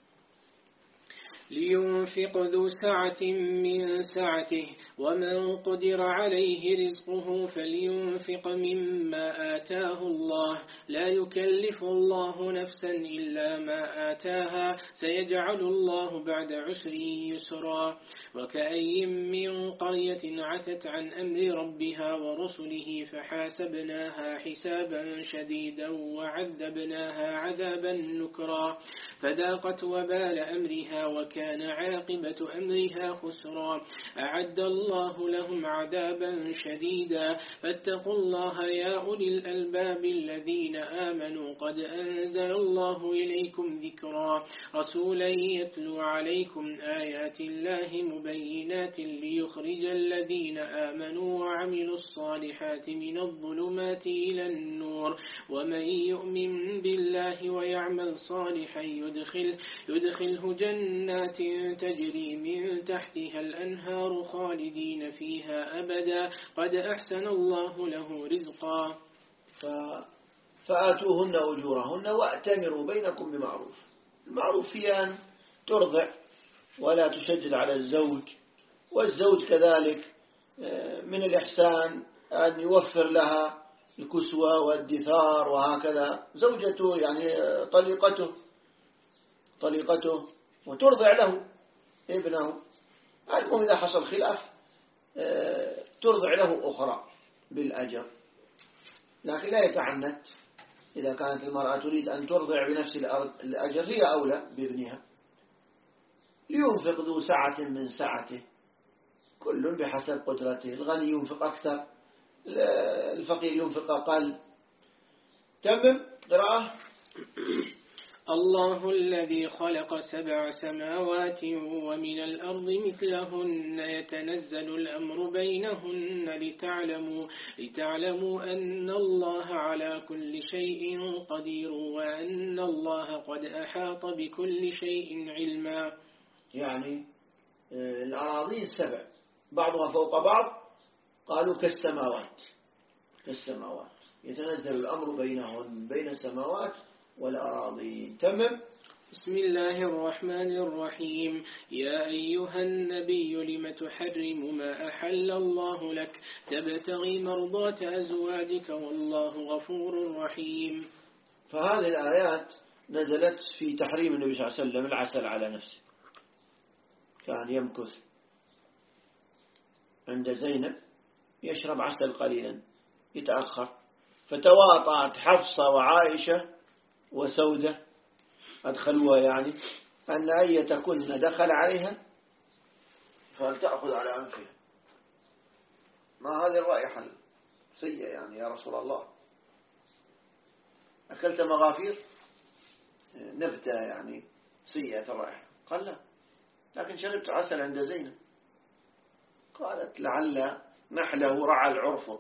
لينفق ذو سعة من سعته، ومن قدر عليه رزقه فلينفق مما آتاه الله، لا يكلف الله نفسا إلا ما آتاها، سيجعل الله بعد عسر يسرا. وكأي من قرية عتت عن أمر ربها ورسله فحاسبناها حسابا شديدا وعذبناها عذابا نكرا، فذاقت وبال أمرها وكان عاقبة أمرها خسرا. أعد الله لهم عذابا شديدا، فاتقوا الله يا أولي الألباب الذين آمنوا، قد أنزل الله إليكم ذكرا، رسولا يتلو عليكم آيات الله مبينات ليخرج الذين آمنوا وعملوا الصالحات من الظلمات إلى النور، ومن يؤمن بالله ويعمل صالحا يدخل يدخله جنات تجري من تحتها الأنهار خالدين فيها أبدا، قد أحسن الله له رزقا.
فآتوهن أجورهن وأتمروا بينكم بمعروف. المعروف هي أن ترضع ولا تشدد على الزوج، والزوج كذلك من الإحسان أن يوفر لها الكسوة والدثار وهكذا، زوجته يعني طليقته طليقته وترضع له ابنه. المهم إذا حصل خلاف ترضع له أخرى بالأجر، لكن لا يتعنت. إذا كانت المرأة تريد أن ترضع بنفس الأجر هي أولى بابنها. لينفق ذو سعة من سعته، كل بحسب قدرته، الغني ينفق أكثر، الفقير ينفق أقل. تمام قراءة.
الله الذي خلق سبع سماوات ومن الأرض مثلهن يتنزل الأمر بينهن لتعلموا, لتعلموا أن الله على كل شيء قدير وأن الله قد أحاط بكل شيء علما.
يعني الأراضين السبع بعضها فوق بعض، قالوا كالسماوات، كالسماوات يتنزل الأمر بينهن، بين السماوات والأراضي. تمام.
بسم الله الرحمن الرحيم. يا أيها النبي لم تحرم ما أحل الله لك تبتغي مرضات أزواجك والله غفور رحيم.
فهذه الآيات نزلت في تحريم النبي صلى الله عليه وسلم العسل على نفسه. كان يمكث عند زينب يشرب عسل قليلا يتأخر، فتواطأت حفصة وعائشة وسودة أدخلوها، يعني أن أيتكن دخل عليها فلتأخذ على أنفها. ما هذه الرائحة السيئة يعني يا رسول الله؟ أكلت مغافير نبتة يعني سيئة الرائحة؟ قال لا، لكن شربت عسل عند زينب. قالت لعل نحله رعى العرفط،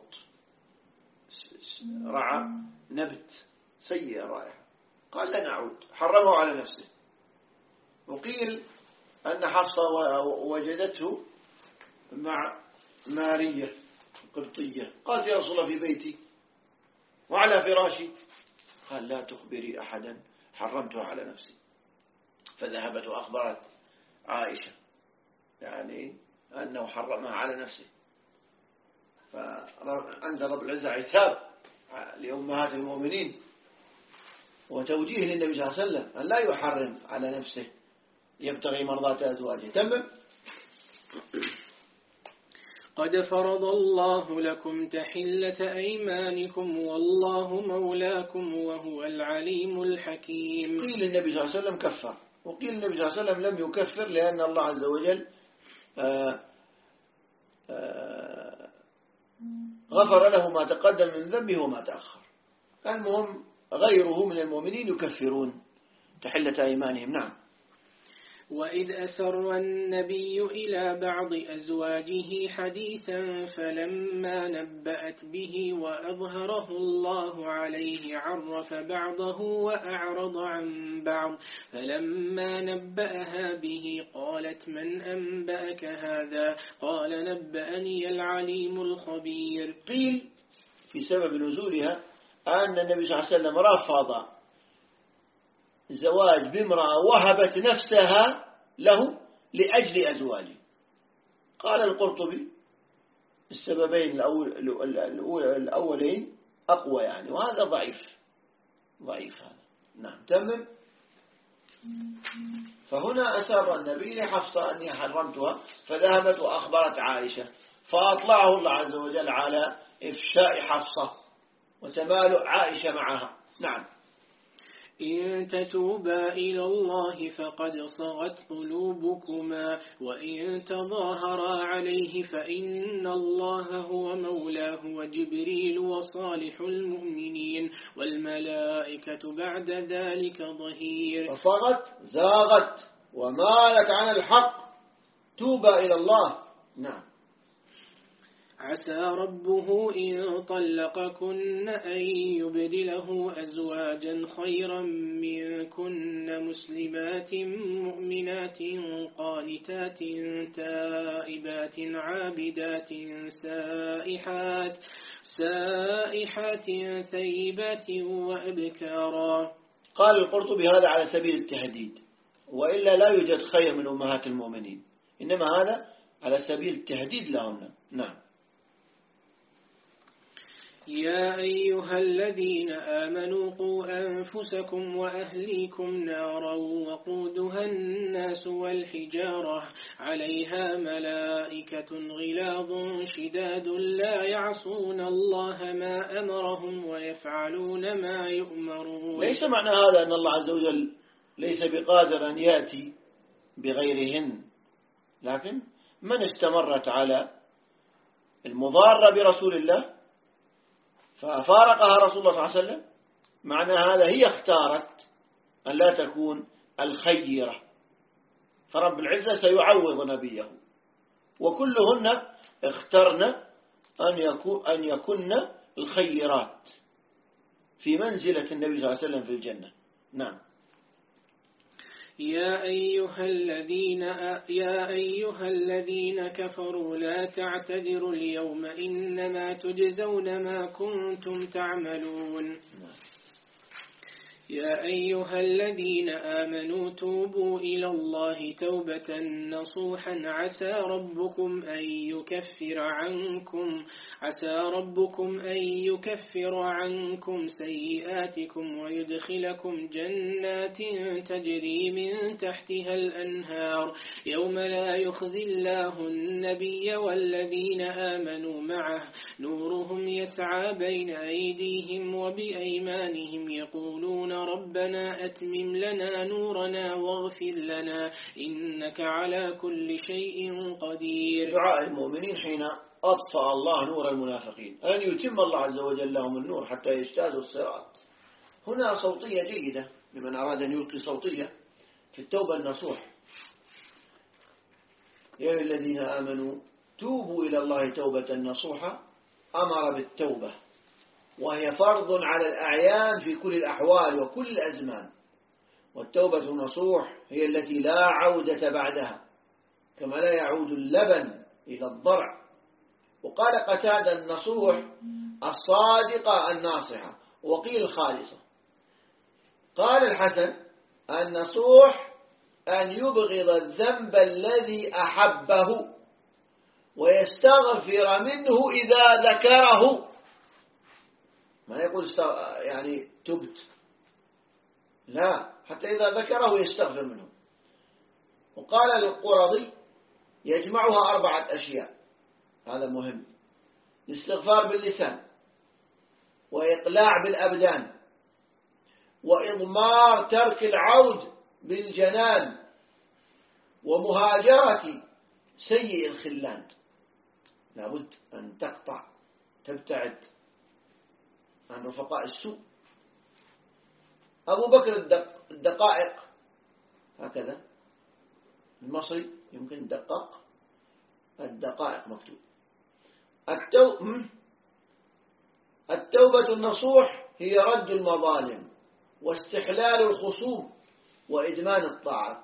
رعى نبت سيء الرائحة. قال لا نعود، حرمه على نفسه. وقيل أن حفصة وجدته مع مارية قبطية، قالت يا رسول الله في بيتي وعلى فراشي، قال لا تخبري أحدا، حرمتها على نفسي. فذهبت وأخبرت عائشة يعني أنه حرمها على نفسه. فأنزل رب العزة عتاب لأمهات المؤمنين وتوجيه للنبي صلى الله عليه وسلم أن لا يحرم على نفسه، يبتغي مرضات أزواجه. تمام.
قد فرض الله لكم تحلة أيمانكم والله مولاكم وهو العليم الحكيم.
قيل النبي صلى الله عليه وسلم كفر، وقيل النبي صلى الله عليه وسلم لم يكفر لأن الله عز وجل آآ آآ غفر له ما تقدم من ذنبه وما تأخر. المهم غيره من المؤمنين يكفرون تحلة أيمانهم. نعم.
وإذ أسر النبي إلى بعض أزواجه حديثا فلما نبأت به وأظهره الله عليه عرف بعضه وأعرض عن بعض، فلما نبأها به قالت من أنبأك هذا؟ قال نبأني العليم الخبير.
قيل في سبب نزولها أن النبي صلى الله عليه وسلم رفض زواج بامرأة وهبت نفسها له لأجل أزواجه. قال القرطبي السببين الأولين أقوى يعني، وهذا ضعيف ضعيف هذا. نعم. تمام. فهنا أسر النبي لحفصة أني حرمتها، فذهبت وأخبرت عائشة، فأطلعه الله عز وجل على إفشاء حفصة وتمالؤ عائشة معها. نعم.
إن تتوبا إلى الله فقد صغت قلوبكما وإن تظاهرا عليه فإن الله هو مولاه وجبريل وصالح المؤمنين والملائكة بعد ذلك ظهير.
فصغت زاغت ومالت عن الحق، توبا إلى الله. نعم.
عسى ربه إن طلقكن أن يبدله أزواجا خيرا منكن مسلمات مؤمنات قانتات تائبات عابدات سائحات سائحات ثيبات وأبكارا.
قال القرطبي هذا على سبيل التهديد، وإلا لا يوجد خير من أمهات المؤمنين، إنما هذا على سبيل التهديد لهن. نعم.
يا أيها الذين آمنوا قوا أنفسكم وأهليكم نارا وقودها الناس والحجارة عليها ملائكة غلاظ شداد لا يعصون الله ما أمرهم ويفعلون ما يؤمرون.
ليس معنى هذا أن الله عز وجل ليس بقادر أن يأتي بغيرهن، لكن من استمرت على المضارة برسول الله ففارقها رسول الله صلى الله عليه وسلم، معنى هذا هي اختارت أن لا تكون الخيرة، فرب العزة سيعوض نبيه، وكلهن اخترن أن يكون أن يكن الخيرات في منزلة النبي صلى الله عليه وسلم في الجنة. نعم.
يا أيها الذين يا أيها الذين كفروا لا تعتذروا اليوم إنما تجزون ما كنتم تعملون. يا أيها الذين آمنوا توبوا إلى الله توبة نصوحا عسى ربكم أن يكفر عنكم عسى ربكم أن يكفر عنكم سيئاتكم ويدخلكم جنات تجري من تحتها الأنهار يوم لا يخزي الله النبي والذين آمنوا معه نورهم يسعى بين أيديهم وبأيمانهم يقولون ربنا أتمم لنا نورنا واغفر لنا إنك على كل شيء قدير.
دعاء المؤمنين حين أطفأ الله نور المنافقين أن يتم الله عز وجل لهم النور حتى يجتازوا الصراط. هنا صوتية جيدة لمن أراد أن يلقي صوتية في التوبة النصوح. يا أيها الذين آمنوا توبوا إلى الله توبة نصوحا، أمر بالتوبة وهي فرض على الأعيان في كل الأحوال وكل الأزمان، والتوبة النصوح هي التي لا عودة بعدها كما لا يعود اللبن إلى الضرع. وقال قتادة النصوح الصادقة الناصحة، وقيل الخالصة. قال الحسن النصوح أن يبغض الذنب الذي أحبه ويستغفر منه إذا ذكره، ما يقول يعني تبت، لا، حتى إذا ذكره يستغفر منه. وقال للقرضي يجمعها أربعة أشياء، هذا مهم: الاستغفار باللسان، وإقلاع بالأبدان، وإضمار ترك العود بالجنان، ومهاجرة سيء الخلان. لابد أن تقطع تبتعد عن رفقاء السوء. أبو بكر الدق الدقائق هكذا المصري يمكن دقق الدقائق مكتوب. التو... التوبة النصوح هي رد المظالم واستحلال الخصوم وإدمان الطاعات.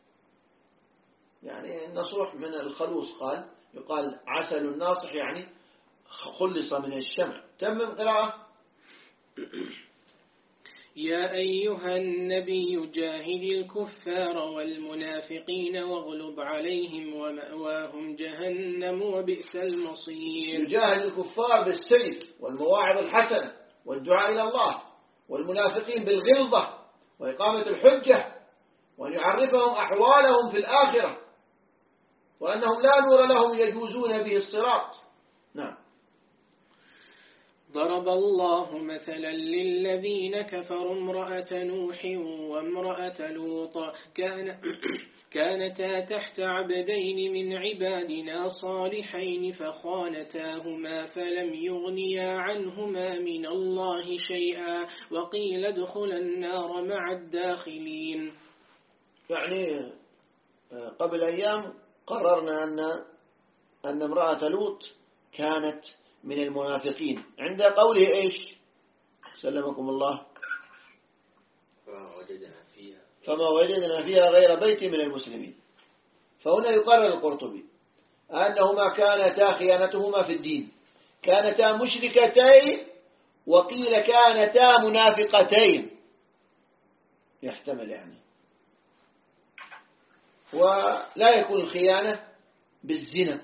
يعني النصوح من الخلوص، قال يقال عسل الناصح يعني خلص من الشمع. تمم قراءة.
يا أيها النبي جاهد الكفار والمنافقين واغلب عليهم ومأواهم جهنم وبئس المصير.
يجاهد الكفار بالسيف والمواعظ الحسنة والدعاء إلى الله، والمنافقين بالغلظة وإقامة الحجة، وأن يعرفهم أحوالهم في الآخرة وأنهم لا نور لهم يجوزون به الصراط. نعم.
ضرب الله مثلا للذين كفروا امرأة نوح وامرأة لوط كان كانتا تحت عبدين من عبادنا صالحين فخانتاهما فلم يغنيا عنهما من الله شيئا وقيل ادخلا النار مع الداخلين.
يعني قبل أيام قررنا أن أن امرأة لوط كانت من المنافقين عند قوله إيش؟ سلمكم الله.
فما وجدنا فيها
فما وجدنا فيها غير بيت من المسلمين. فهنا يقرر القرطبي أنهما كانتا خيانتهما في الدين، كانتا مشركتين، وقيل كانتا منافقتين، يحتمل يعني. ولا يكون الخيانة بالزنا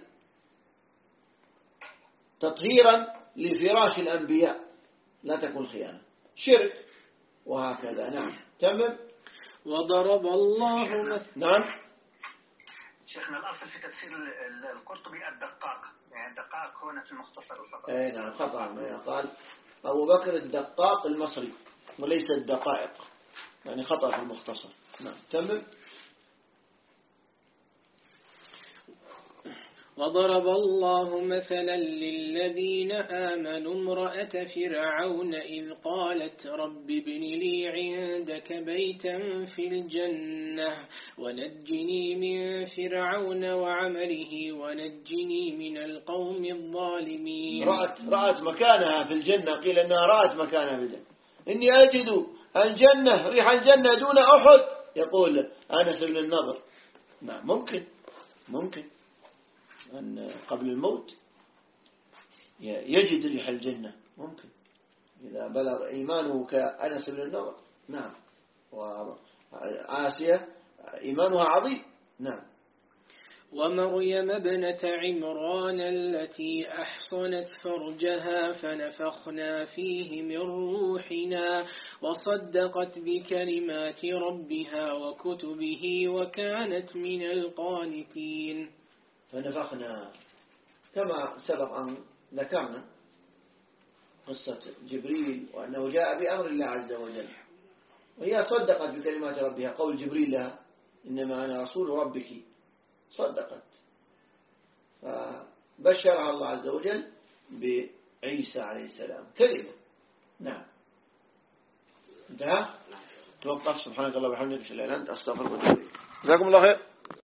تطهيرا لفراش الأنبياء، لا تكون خيانة، شرك وهكذا. نعم. تمام.
وضرب الله مثلا.
نعم.
شيخنا الأصل في تفسير القرطبي الدقاق، يعني الدقاق هنا في المختصر الخطأ.
اي نعم خطأ، قال أبو بكر الدقاق المصري وليس الدقائق، يعني خطأ في المختصر. نعم. تمام.
وضرب الله مثلا للذين آمنوا امرأة فرعون إذ قالت رب ابن لي عندك بيتا في الجنة ونجني من فرعون وعمله ونجني من القوم الظالمين.
رأت, رأت مكانها في الجنة، قيل أنها رأت مكانها في الجنة. إني أجد الجنة ريح الجنة دون أحد، يقول أنس بن النضر. نعم ممكن ممكن أن قبل الموت يجد ريح الجنة، ممكن إذا بلغ إيمانه كأنس بن النضر. نعم. وآسيا إيمانها عظيم. نعم.
ومريم ابنة عمران التي أحصنت فرجها فنفخنا فيه من روحنا وصدقت بكلمات ربها وكتبه وكانت من القانتين.
فنفخنا كما سبق أن ذكرنا قصة جبريل وأنه جاء بأمر الله عز وجل، وهي صدقت بكلمات ربها. قول جبريل لها إنما أنا رسول ربك، صدقت، فبشرها الله عز وجل بعيسى عليه السلام كلمة. نعم. انتهى. توقف. سبحانك الله وبحمدك، اشهد ان لا اله الا انت، استغفرك واتوب اليك. جزاكم الله خير.